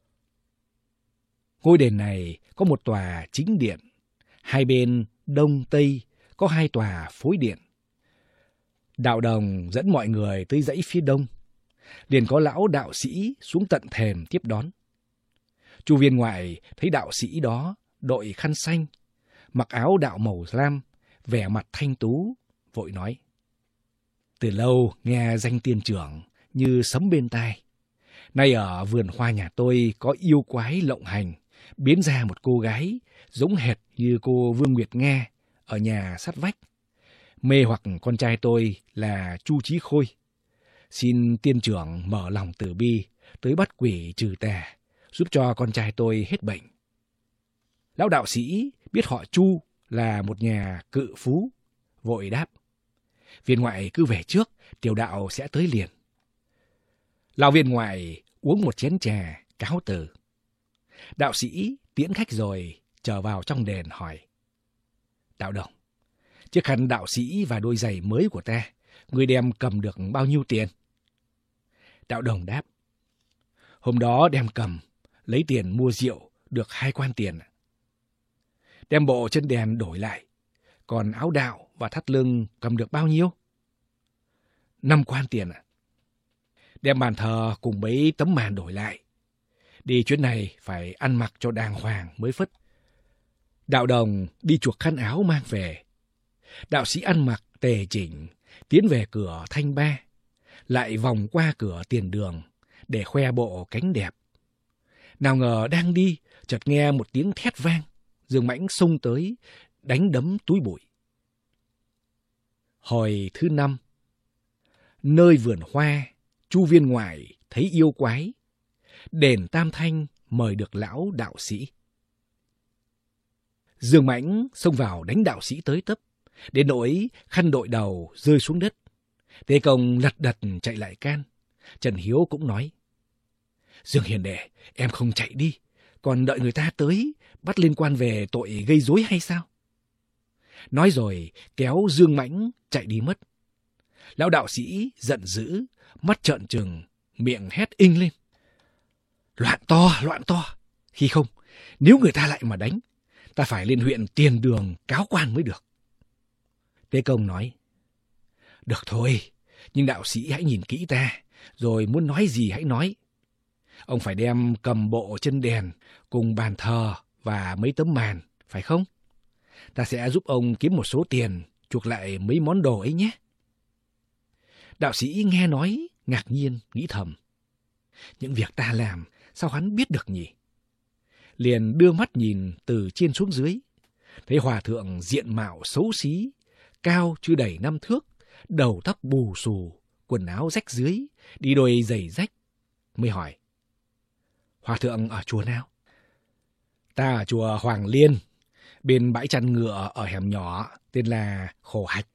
Ngôi đền này có một tòa chính điện, hai bên đông tây có hai tòa phối điện. Đạo Đồng dẫn mọi người tới dãy phía đông, liền có lão đạo sĩ xuống tận thềm tiếp đón. Chu viên ngoại thấy đạo sĩ đó đội khăn xanh, mặc áo đạo màu lam, vẻ mặt thanh tú, vội nói: Từ lâu nghe danh tiên trưởng như sấm bên tai. Nay ở vườn hoa nhà tôi có yêu quái lộng hành, biến ra một cô gái giống hệt như cô Vương Nguyệt Nga ở nhà sát vách, mê hoặc con trai tôi là Chu Chí Khôi. Xin tiên trưởng mở lòng từ bi, tới bắt quỷ trừ tà, giúp cho con trai tôi hết bệnh. Lão đạo sĩ biết họ Chu là một nhà cự phú, vội đáp: Viên ngoại cứ về trước, tiểu đạo sẽ tới liền. Lão viên ngoại uống một chén trà, cáo từ. Đạo sĩ tiễn khách rồi trở vào trong đền hỏi: Đạo Đồng, chiếc khăn đạo sĩ và đôi giày mới của ta, ngươi đem cầm được bao nhiêu tiền? Đạo Đồng đáp: Hôm đó đem cầm, lấy tiền mua rượu, được hai quan tiền. Đem bộ chân đèn đổi lại, còn áo đạo và thắt lưng cầm được bao nhiêu? Năm quan tiền ạ. Đem bàn thờ cùng mấy tấm màn đổi lại. Đi chuyến này phải ăn mặc cho đàng hoàng mới phất. Đạo Đồng đi chuộc khăn áo mang về. Đạo sĩ ăn mặc tề chỉnh, tiến về cửa Thanh Ba, lại vòng qua cửa tiền đường để khoe bộ cánh đẹp. Nào ngờ đang đi, chợt nghe một tiếng thét vang, Dương Mãnh xông tới, đánh đấm túi bụi. Hồi thứ năm, nơi vườn hoa, Chu viên ngoại thấy yêu quái, đền Tam Thanh mời được lão đạo sĩ. Dương Mãnh xông vào đánh đạo sĩ tới tấp, đến nỗi khăn đội đầu rơi xuống đất. Tế Công lật đật chạy lại can. Trần Hiếu cũng nói: Dương hiền đệ, em không chạy đi, còn đợi người ta tới bắt liên quan về tội gây rối hay sao? Nói rồi kéo Dương Mãnh chạy đi mất. Lão đạo sĩ giận dữ, mắt trợn trừng, miệng hét inh lên: Loạn to, loạn to! Khi không, nếu người ta lại mà đánh, ta phải lên huyện Tiền Đường cáo quan mới được. Tế Công nói: Được thôi, nhưng đạo sĩ hãy nhìn kỹ ta, rồi muốn nói gì hãy nói. Ông phải đem cầm bộ chân đèn cùng bàn thờ và mấy tấm màn, phải không? Ta sẽ giúp ông kiếm một số tiền chuộc lại mấy món đồ ấy nhé. Đạo sĩ nghe nói, ngạc nhiên, nghĩ thầm: Những việc ta làm, sao hắn biết được nhỉ? Liền đưa mắt nhìn từ trên xuống dưới, thấy hòa thượng diện mạo xấu xí, cao chưa đầy năm thước, đầu tóc bù xù, quần áo rách dưới, đi đôi giày rách. Mới hỏi: Hòa thượng ở chùa nào? Ta ở chùa Hoàng Liên, bên bãi chăn ngựa ở hẻm nhỏ tên là Khổ Hạch.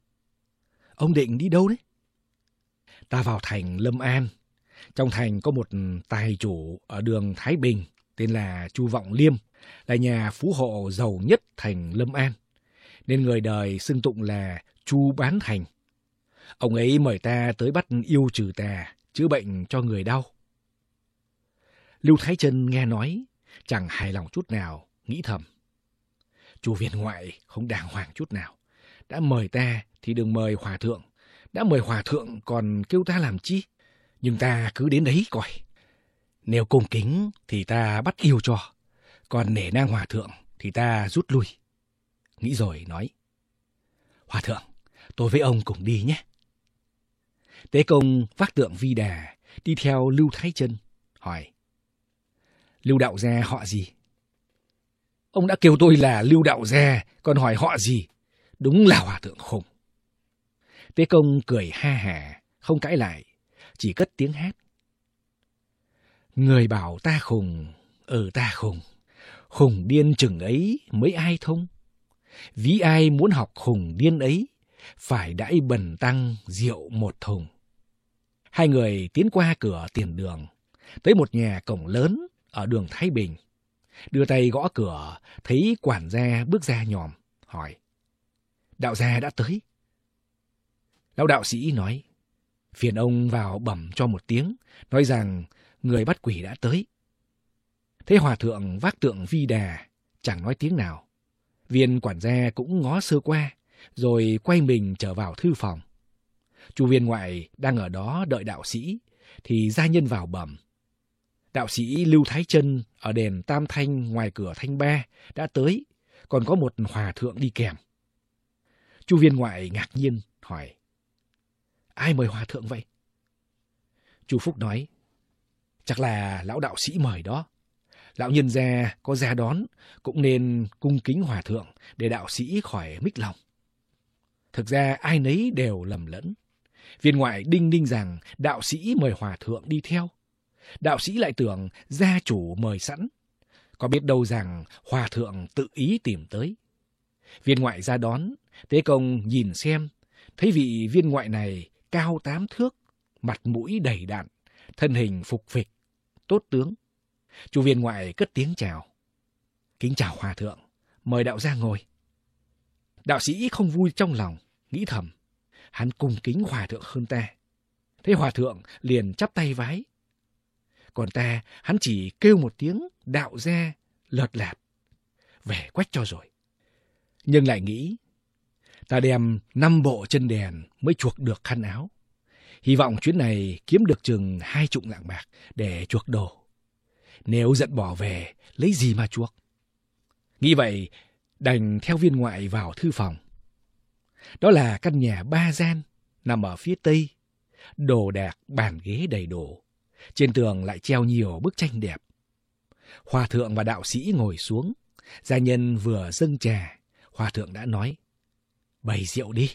Ông định đi đâu đấy? Ta vào thành Lâm An. Trong thành có một tài chủ ở đường Thái Bình tên là Chu Vọng Liêm, là nhà phú hộ giàu nhất thành Lâm An, nên người đời xưng tụng là Chu Bán Thành. Ông ấy mời ta tới bắt yêu trừ tà, chữa bệnh cho người đau. Lưu Thái Chân nghe nói, chẳng hài lòng chút nào, nghĩ thầm: Chu viên ngoại không đàng hoàng chút nào. Đã mời ta thì đừng mời hòa thượng, đã mời hòa thượng còn kêu ta làm chi? Nhưng ta cứ đến đấy coi. Nếu cung kính thì ta bắt yêu cho, còn nể nang hòa thượng thì ta rút lui. Nghĩ rồi nói: Hòa thượng, tôi với ông cùng đi nhé. Tế Công vác tượng Vi Đà đi theo Lưu Thái Chân, hỏi: Lưu đạo gia họ gì? Ông đã kêu tôi là Lưu đạo gia, còn hỏi họ gì? Đúng là hòa thượng khùng. Tế Công cười ha hả, không cãi lại, chỉ cất tiếng hát: Người bảo ta khùng, ở ta khùng, khùng điên chừng ấy mấy ai thông. Ví ai muốn học khùng điên ấy, phải đãi bần tăng rượu một thùng. Hai người tiến qua cửa tiền đường, tới một nhà cổng lớn ở đường Thái Bình. đưa tay gõ cửa, thấy quản gia bước ra nhòm, hỏi: Đạo gia đã tới. Lão đạo sĩ nói: Phiền ông vào bẩm cho một tiếng, nói rằng người bắt quỷ đã tới. Thế hòa thượng vác tượng Vi Đà, chẳng nói tiếng nào. Viên quản gia cũng ngó sơ qua, rồi quay mình trở vào thư phòng. Chu viên ngoại đang ở đó đợi đạo sĩ, thì gia nhân vào bẩm: Đạo sĩ Lưu Thái Chân ở đền Tam Thanh ngoài cửa Thanh Ba đã tới, còn có một hòa thượng đi kèm. Chu viên ngoại ngạc nhiên hỏi: Ai mời hòa thượng vậy? Chu Phúc nói: Chắc là lão đạo sĩ mời đó. Lão nhân gia có ra đón, cũng nên cung kính hòa thượng để đạo sĩ khỏi mích lòng. Thực ra ai nấy đều lầm lẫn. Viên ngoại đinh ninh rằng đạo sĩ mời hòa thượng đi theo. Đạo sĩ lại tưởng gia chủ mời sẵn, có biết đâu rằng hòa thượng tự ý tìm tới. Viên ngoại ra đón, Tế Công nhìn xem, thấy vị viên ngoại này cao tám thước, mặt mũi đầy đặn, thân hình phục phịch, tốt tướng. Chu viên ngoại cất tiếng chào: Kính chào hòa thượng, mời đạo gia ngồi. Đạo sĩ không vui trong lòng, nghĩ thầm: Hắn cung kính hòa thượng hơn ta. Thế hòa thượng liền chắp tay vái. Còn ta, hắn chỉ kêu một tiếng đạo gia lợt lạt, về quách cho rồi. Nhưng lại nghĩ, ta đem năm bộ chân đèn mới chuộc được khăn áo. Hy vọng chuyến này kiếm được chừng hai chục lạng bạc để chuộc đồ. Nếu giận bỏ về, lấy gì mà chuộc? Nghĩ vậy, đành theo viên ngoại vào thư phòng. Đó là căn nhà ba gian, nằm ở phía tây. Đồ đạc, bàn ghế đầy đủ. Trên tường lại treo nhiều bức tranh đẹp. Hòa thượng và đạo sĩ ngồi xuống. Gia nhân vừa dâng trà, hòa thượng đã nói: Bày rượu đi.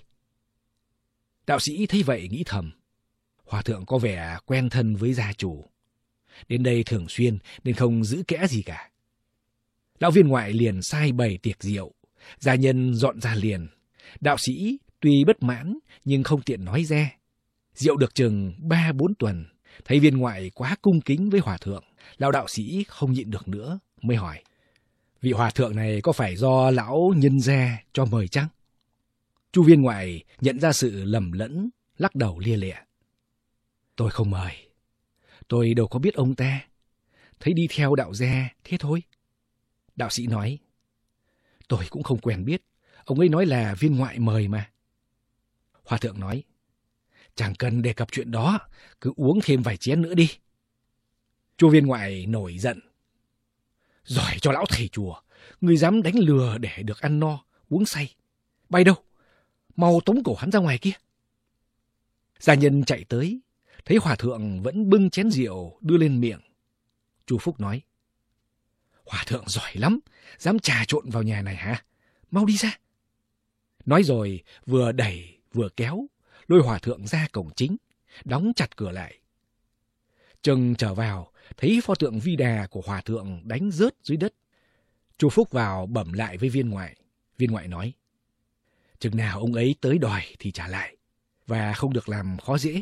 Đạo sĩ thấy vậy nghĩ thầm: Hòa thượng có vẻ quen thân với gia chủ. Đến đây thường xuyên nên không giữ kẽ gì cả. Lão viên ngoại liền sai bày tiệc rượu. Gia nhân dọn ra liền. Đạo sĩ tuy bất mãn nhưng không tiện nói ra. Rượu được chừng ba bốn tuần, thấy viên ngoại quá cung kính với hòa thượng, lão đạo sĩ không nhịn được nữa, mới hỏi: Vị hòa thượng này có phải do lão nhân gia cho mời chăng? Chu viên ngoại nhận ra sự lầm lẫn, lắc đầu lia lịa: Tôi không mời. Tôi đâu có biết ông ta. Thấy đi theo đạo gia, thế thôi. Đạo sĩ nói: Tôi cũng không quen biết. Ông ấy nói là viên ngoại mời mà. Hòa thượng nói: Chẳng cần đề cập chuyện đó, cứ uống thêm vài chén nữa đi. Chu viên ngoại nổi giận: Giỏi cho lão thầy chùa, người dám đánh lừa để được ăn no, uống say. Bay đâu? Mau tống cổ hắn ra ngoài kia. Gia nhân chạy tới, thấy hòa thượng vẫn bưng chén rượu đưa lên miệng. Chu Phúc nói: Hòa thượng giỏi lắm, dám trà trộn vào nhà này hả? Mau đi ra. Nói rồi vừa đẩy vừa kéo, lôi hòa thượng ra cổng chính, đóng chặt cửa lại. Chừng trở vào, thấy pho tượng Vi Đà của hòa thượng đánh rớt dưới đất. Chu Phúc vào bẩm lại với viên ngoại. Viên ngoại nói: Chừng nào ông ấy tới đòi thì trả lại, và không được làm khó dễ.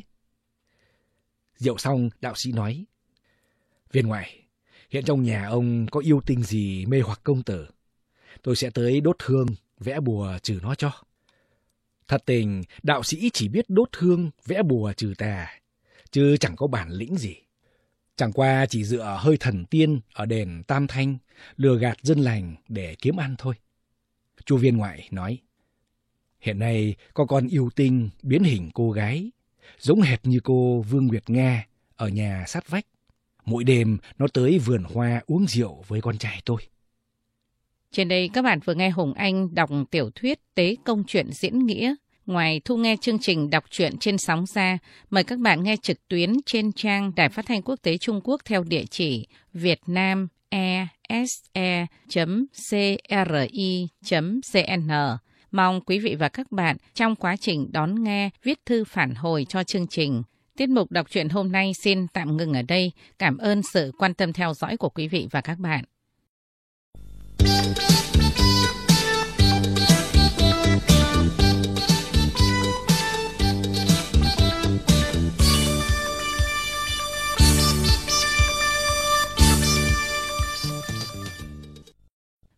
Rượu xong, đạo sĩ nói: Viên ngoại, hiện trong nhà ông có yêu tinh gì mê hoặc công tử, tôi sẽ tới đốt hương, vẽ bùa trừ nó cho. Thật tình, đạo sĩ chỉ biết đốt hương, vẽ bùa trừ tà, chứ chẳng có bản lĩnh gì. Chẳng qua chỉ dựa hơi thần tiên ở đền Tam Thanh, lừa gạt dân lành để kiếm ăn thôi. Chu viên ngoại nói: Hiện nay có con yêu tinh biến hình cô gái, giống hệt như cô Vương Nguyệt Nga ở nhà sát vách. Mỗi đêm nó tới vườn hoa uống rượu với con trai tôi. Trên đây các bạn vừa nghe Hùng Anh đọc tiểu thuyết Tế Công Truyện diễn nghĩa. Ngoài thu nghe chương trình đọc truyện trên sóng ra, mời các bạn nghe trực tuyến trên trang Đài Phát thanh Quốc tế Trung Quốc theo địa chỉ vietnam e s e chấm c r i chấm c n. Mong quý vị và các bạn trong quá trình đón nghe viết thư phản hồi cho chương trình. Tiết mục đọc truyện hôm nay xin tạm ngừng ở đây. Cảm ơn sự quan tâm theo dõi của quý vị và các bạn.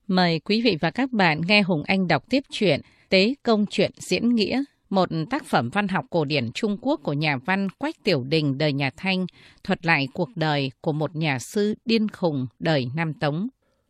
Mời quý vị và các bạn nghe Hùng Anh đọc tiếp truyện Tế Công Truyện Diễn Nghĩa, một tác phẩm văn học cổ điển Trung Quốc của nhà văn Quách Tiểu Đình đời nhà Thanh, thuật lại cuộc đời của một nhà sư điên khùng đời Nam Tống.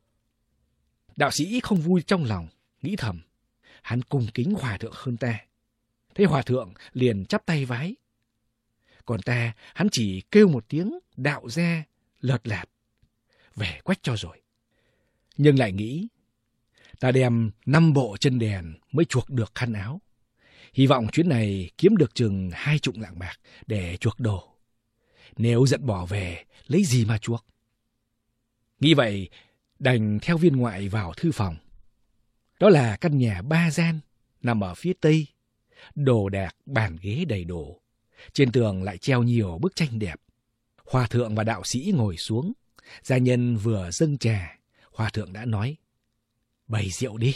Đạo sĩ không vui trong lòng, nghĩ thầm, hắn cung kính hòa thượng hơn ta. Thế hòa thượng liền chắp tay vái. Còn ta, hắn chỉ kêu một tiếng đạo gia lợt lạt, về Quách cho rồi. Nhưng lại nghĩ, ta đem năm bộ chân đèn mới chuộc được khăn áo. Hy vọng chuyến này kiếm được chừng hai chục lạng bạc để chuộc đồ. Nếu giận bỏ về, lấy gì mà chuộc? Nghĩ vậy, đành theo viên ngoại vào thư phòng. Đó là căn nhà ba gian, nằm ở phía tây. Đồ đạc, bàn ghế đầy đủ. Trên tường lại treo nhiều bức tranh đẹp. Hòa thượng và đạo sĩ ngồi xuống. Gia nhân vừa dâng trà, hòa thượng đã nói, bày rượu đi.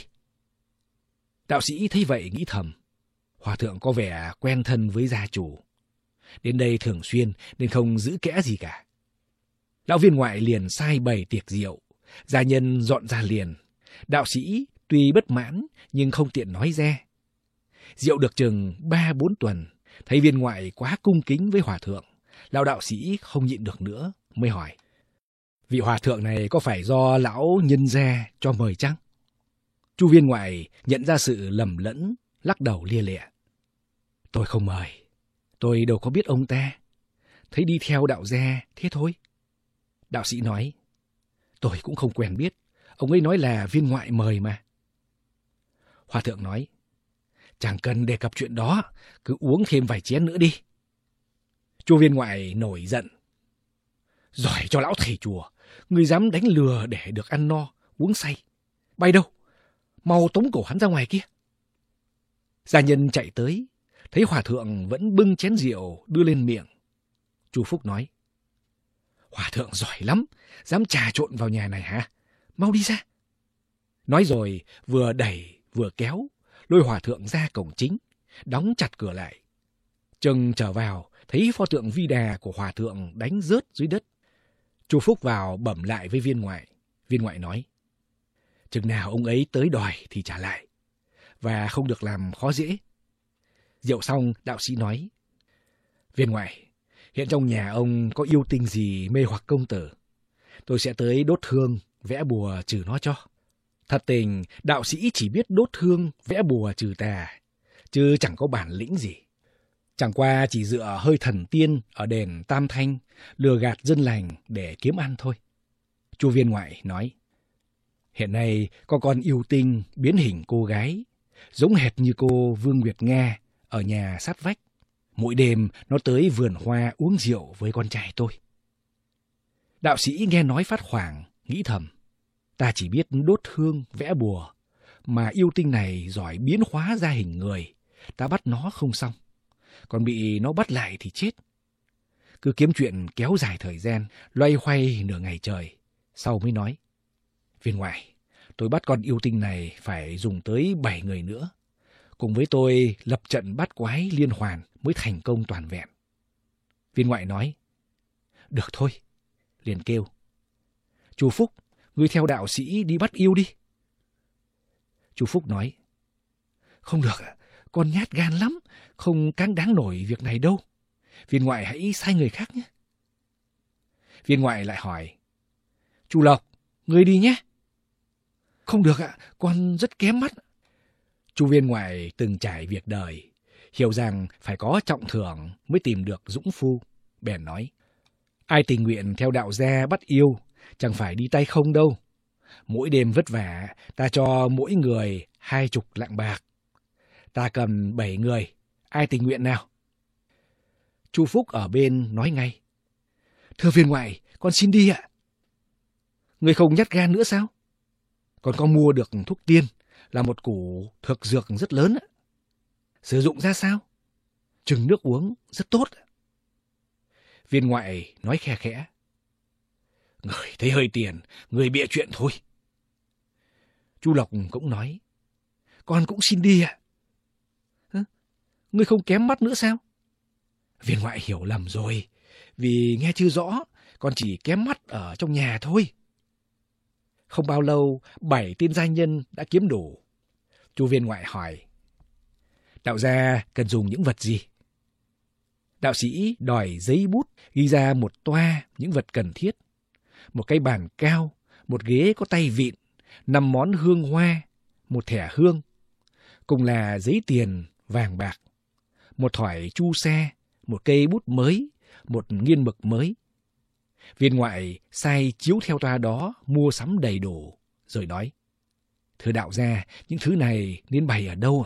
Đạo sĩ thấy vậy nghĩ thầm, hòa thượng có vẻ quen thân với gia chủ. Đến đây thường xuyên nên không giữ kẽ gì cả. Lão viên ngoại liền sai bày tiệc rượu. Gia nhân dọn ra liền. Đạo sĩ tuy bất mãn nhưng không tiện nói ra. Rượu được chừng ba bốn tuần, thấy viên ngoại quá cung kính với hòa thượng, lão đạo sĩ không nhịn được nữa, mới hỏi, vị hòa thượng này có phải do lão nhân gia cho mời chăng? Chu viên ngoại nhận ra sự lầm lẫn, lắc đầu lia lịa. Tôi không mời, tôi đâu có biết ông ta, thấy đi theo đạo gia thế thôi. Đạo sĩ nói, tôi cũng không quen biết, ông ấy nói là viên ngoại mời mà. Hòa thượng nói, chẳng cần đề cập chuyện đó, cứ uống thêm vài chén nữa đi. Chu viên ngoại nổi giận. Giỏi cho lão thầy chùa, người dám đánh lừa để được ăn no, uống say. Bay đâu? Mau tống cổ hắn ra ngoài kia. Gia nhân chạy tới, thấy hòa thượng vẫn bưng chén rượu đưa lên miệng. Chu Phúc nói, hòa thượng giỏi lắm, dám trà trộn vào nhà này hả? Mau đi ra. Nói rồi vừa đẩy vừa kéo, lôi hòa thượng ra cổng chính, đóng chặt cửa lại. Chừng trở vào, thấy pho tượng Vi Đà của hòa thượng đánh rớt dưới đất. Chu Phúc vào bẩm lại với viên ngoại. Viên ngoại nói, chừng nào ông ấy tới đòi thì trả lại, và không được làm khó dễ. Rượu xong, đạo sĩ nói, viên ngoại, hiện trong nhà ông có yêu tinh gì mê hoặc công tử, tôi sẽ tới đốt hương, vẽ bùa trừ nó cho. Thật tình, đạo sĩ chỉ biết đốt hương, vẽ bùa trừ tà, chứ chẳng có bản lĩnh gì. Chẳng qua chỉ dựa hơi thần tiên ở đền Tam Thanh, lừa gạt dân lành để kiếm ăn thôi. Chu viên ngoại nói, hiện nay có con yêu tinh biến hình cô gái, giống hệt như cô Vương Nguyệt Nga ở nhà sát vách. Mỗi đêm nó tới vườn hoa uống rượu với con trai tôi. Đạo sĩ nghe nói phát hoảng, nghĩ thầm, ta chỉ biết đốt hương, vẽ bùa, mà yêu tinh này giỏi biến hóa ra hình người, ta bắt nó không xong, còn bị nó bắt lại thì chết. Cứ kiếm chuyện kéo dài thời gian, loay hoay nửa ngày trời, sau mới nói, viên ngoại, tôi bắt con yêu tinh này phải dùng tới bảy người nữa, cùng với tôi lập trận bắt quái liên hoàn mới thành công toàn vẹn. Viên ngoại nói, được thôi, liền kêu, Chu Phúc, ngươi theo đạo sĩ đi bắt yêu đi. Chu Phúc nói, không được, con nhát gan lắm, không cáng đáng nổi việc này đâu. Viên ngoại hãy sai người khác nhé. Viên ngoại lại hỏi, Chu Lộc, ngươi đi nhé. Không được ạ, con rất kém mắt. Chu viên ngoại từng trải việc đời, hiểu rằng phải có trọng thưởng mới tìm được dũng phu, bèn nói, ai tình nguyện theo đạo gia bắt yêu, chẳng phải đi tay không đâu. Mỗi đêm vất vả, ta cho mỗi người hai chục lạng bạc. Ta cần bảy người, ai tình nguyện nào? Chu Phúc ở bên nói ngay, thưa viên ngoại, con xin đi ạ. Người không nhát gan nữa sao? Con có mua được thuốc tiên, là một củ thực dược rất lớn. Sử dụng ra sao? Chừng nước uống rất tốt. Viên ngoại nói khe khẽ, người thấy hơi tiền, người bịa chuyện thôi. Chu Lộc cũng nói, con cũng xin đi ạ. Hả? Ngươi không kém mắt nữa sao? Viên ngoại hiểu lầm rồi, vì nghe chưa rõ, con chỉ kém mắt ở trong nhà thôi. Không bao lâu, bảy tên gia nhân đã kiếm đủ. Chu viên ngoại hỏi, đạo gia cần dùng những vật gì? Đạo sĩ đòi giấy bút ghi ra một toa những vật cần thiết. Một cái bàn cao, một ghế có tay vịn, năm món hương hoa, một thẻ hương, cùng là giấy tiền vàng bạc, một thỏi chu sa, một cây bút mới, một nghiên mực mới. Viên ngoại sai chiếu theo toa đó mua sắm đầy đủ, rồi nói, thưa đạo gia, những thứ này nên bày ở đâu ạ?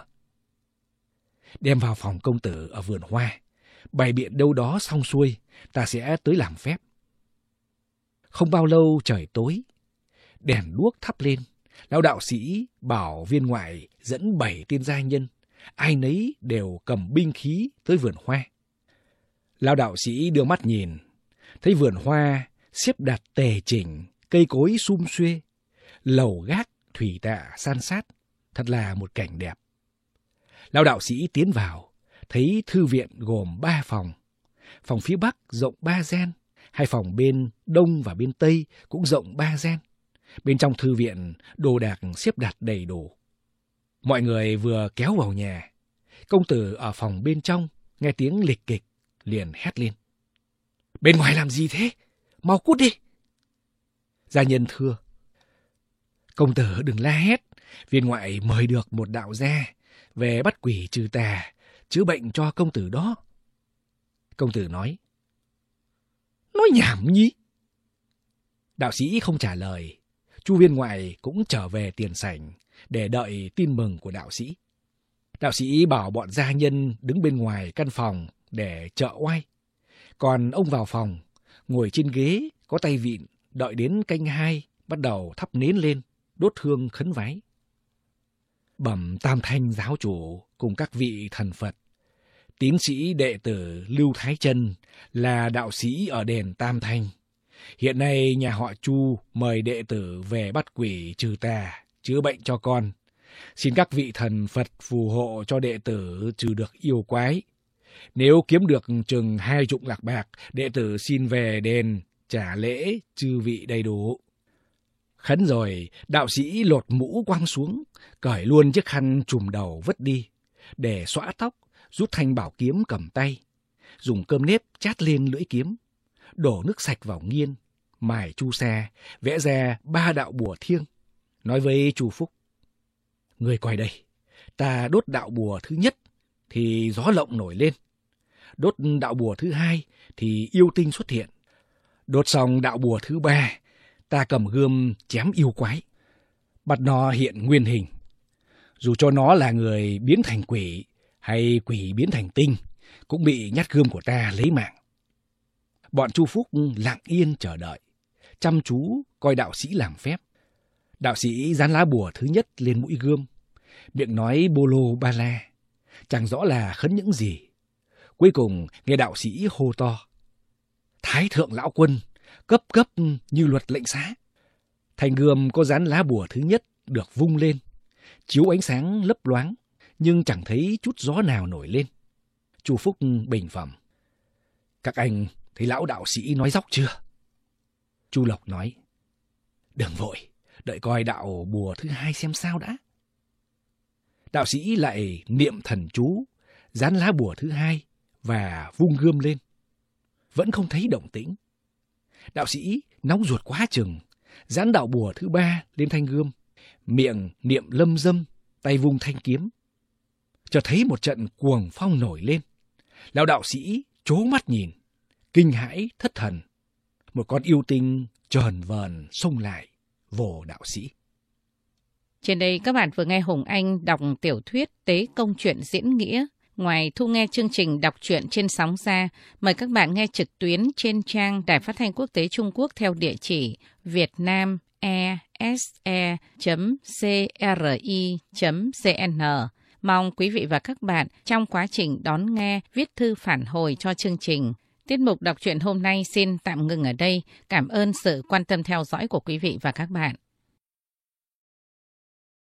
Đem vào phòng công tử ở vườn hoa, bày biện đâu đó xong xuôi, ta sẽ tới làm phép. Không bao lâu trời tối, đèn đuốc thắp lên, lão đạo sĩ bảo viên ngoại dẫn bảy tên gia nhân, ai nấy đều cầm binh khí tới vườn hoa. Lão đạo sĩ đưa mắt nhìn, thấy vườn hoa xếp đặt tề chỉnh, cây cối sum xuê, lầu gác thủy tạ san sát, thật là một cảnh đẹp. Lão đạo sĩ tiến vào, thấy thư viện gồm ba phòng. Phòng phía bắc rộng ba gian, hai phòng bên đông và bên tây cũng rộng ba gian. Bên trong thư viện đồ đạc xếp đặt đầy đủ. Mọi người vừa kéo vào nhà, công tử ở phòng bên trong nghe tiếng lịch kịch liền hét lên, bên ngoài làm gì thế? Mau cút đi! Gia nhân thưa, công tử đừng la hét, viên ngoại mời được một đạo gia về bắt quỷ trừ tà, chữa bệnh cho công tử đó. Công tử nói, nói nhảm nhí. Đạo sĩ không trả lời. Chu viên ngoại cũng trở về tiền sảnh để đợi tin mừng của đạo sĩ. Đạo sĩ bảo bọn gia nhân đứng bên ngoài căn phòng để trợ oai. Còn ông vào phòng, ngồi trên ghế có tay vịn, đợi đến canh hai bắt đầu thắp nến lên, đốt hương khấn vái. Bẩm Tam Thanh giáo chủ cùng các vị thần Phật, tín sĩ đệ tử Lưu Thái Chân là đạo sĩ ở đền Tam Thanh. Hiện nay nhà họ Chu mời đệ tử về bắt quỷ trừ tà, chữa bệnh cho con. Xin các vị thần Phật phù hộ cho đệ tử trừ được yêu quái. Nếu kiếm được chừng hai chục lạc bạc, đệ tử xin về đền trả lễ chư vị đầy đủ. Khấn rồi, đạo sĩ lột mũ quăng xuống, cởi luôn chiếc khăn trùm đầu vứt đi, để xõa tóc, rút thanh bảo kiếm cầm tay, dùng cơm nếp chát lên lưỡi kiếm, đổ nước sạch vào nghiên, mài chu sa, vẽ ra ba đạo bùa thiêng, nói với Chu Phúc, người coi đây, ta đốt đạo bùa thứ nhất thì gió lộng nổi lên, đốt đạo bùa thứ hai thì yêu tinh xuất hiện, đốt xong đạo bùa thứ ba, ta cầm gươm chém yêu quái, bắt nó hiện nguyên hình. Dù cho nó là người biến thành quỷ hay quỷ biến thành tinh, cũng bị nhát gươm của ta lấy mạng. Bọn Chu Phúc lặng yên chờ đợi, chăm chú coi đạo sĩ làm phép. Đạo sĩ dán lá bùa thứ nhất lên mũi gươm, miệng nói bô lô ba la, chẳng rõ là khấn những gì. Cuối cùng nghe đạo sĩ hô to, Thái thượng lão quân, cấp cấp như luật lệnh xá. Thanh gươm có dán lá bùa thứ nhất được vung lên, chiếu ánh sáng lấp loáng, nhưng chẳng thấy chút gió nào nổi lên. Chu Phúc bình phẩm, các anh thấy lão đạo sĩ nói dóc chưa? Chu Lộc nói, đừng vội, đợi coi đạo bùa thứ hai xem sao đã. Đạo sĩ lại niệm thần chú, dán lá bùa thứ hai và vung gươm lên. Vẫn không thấy động tĩnh. Đạo sĩ nóng ruột quá chừng, dán đạo bùa thứ ba lên thanh gươm, miệng niệm lâm dâm, tay vung thanh kiếm. Chợt thấy một trận cuồng phong nổi lên. Lão đạo sĩ trố mắt nhìn, kinh hãi thất thần. Một con yêu tinh trờn vờn xông lại, vồ đạo sĩ. Trên đây các bạn vừa nghe Hùng Anh đọc tiểu thuyết Tế Công Truyện diễn nghĩa. Ngoài thu nghe chương trình đọc truyện trên sóng ra, mời các bạn nghe trực tuyến trên trang Đài Phát thanh Quốc tế Trung Quốc theo địa chỉ vietnamese chấm cri chấm cn. Mong quý vị và các bạn trong quá trình đón nghe viết thư phản hồi cho chương trình. Tiết mục đọc truyện hôm nay xin tạm ngừng ở đây. Cảm ơn sự quan tâm theo dõi của quý vị và các bạn.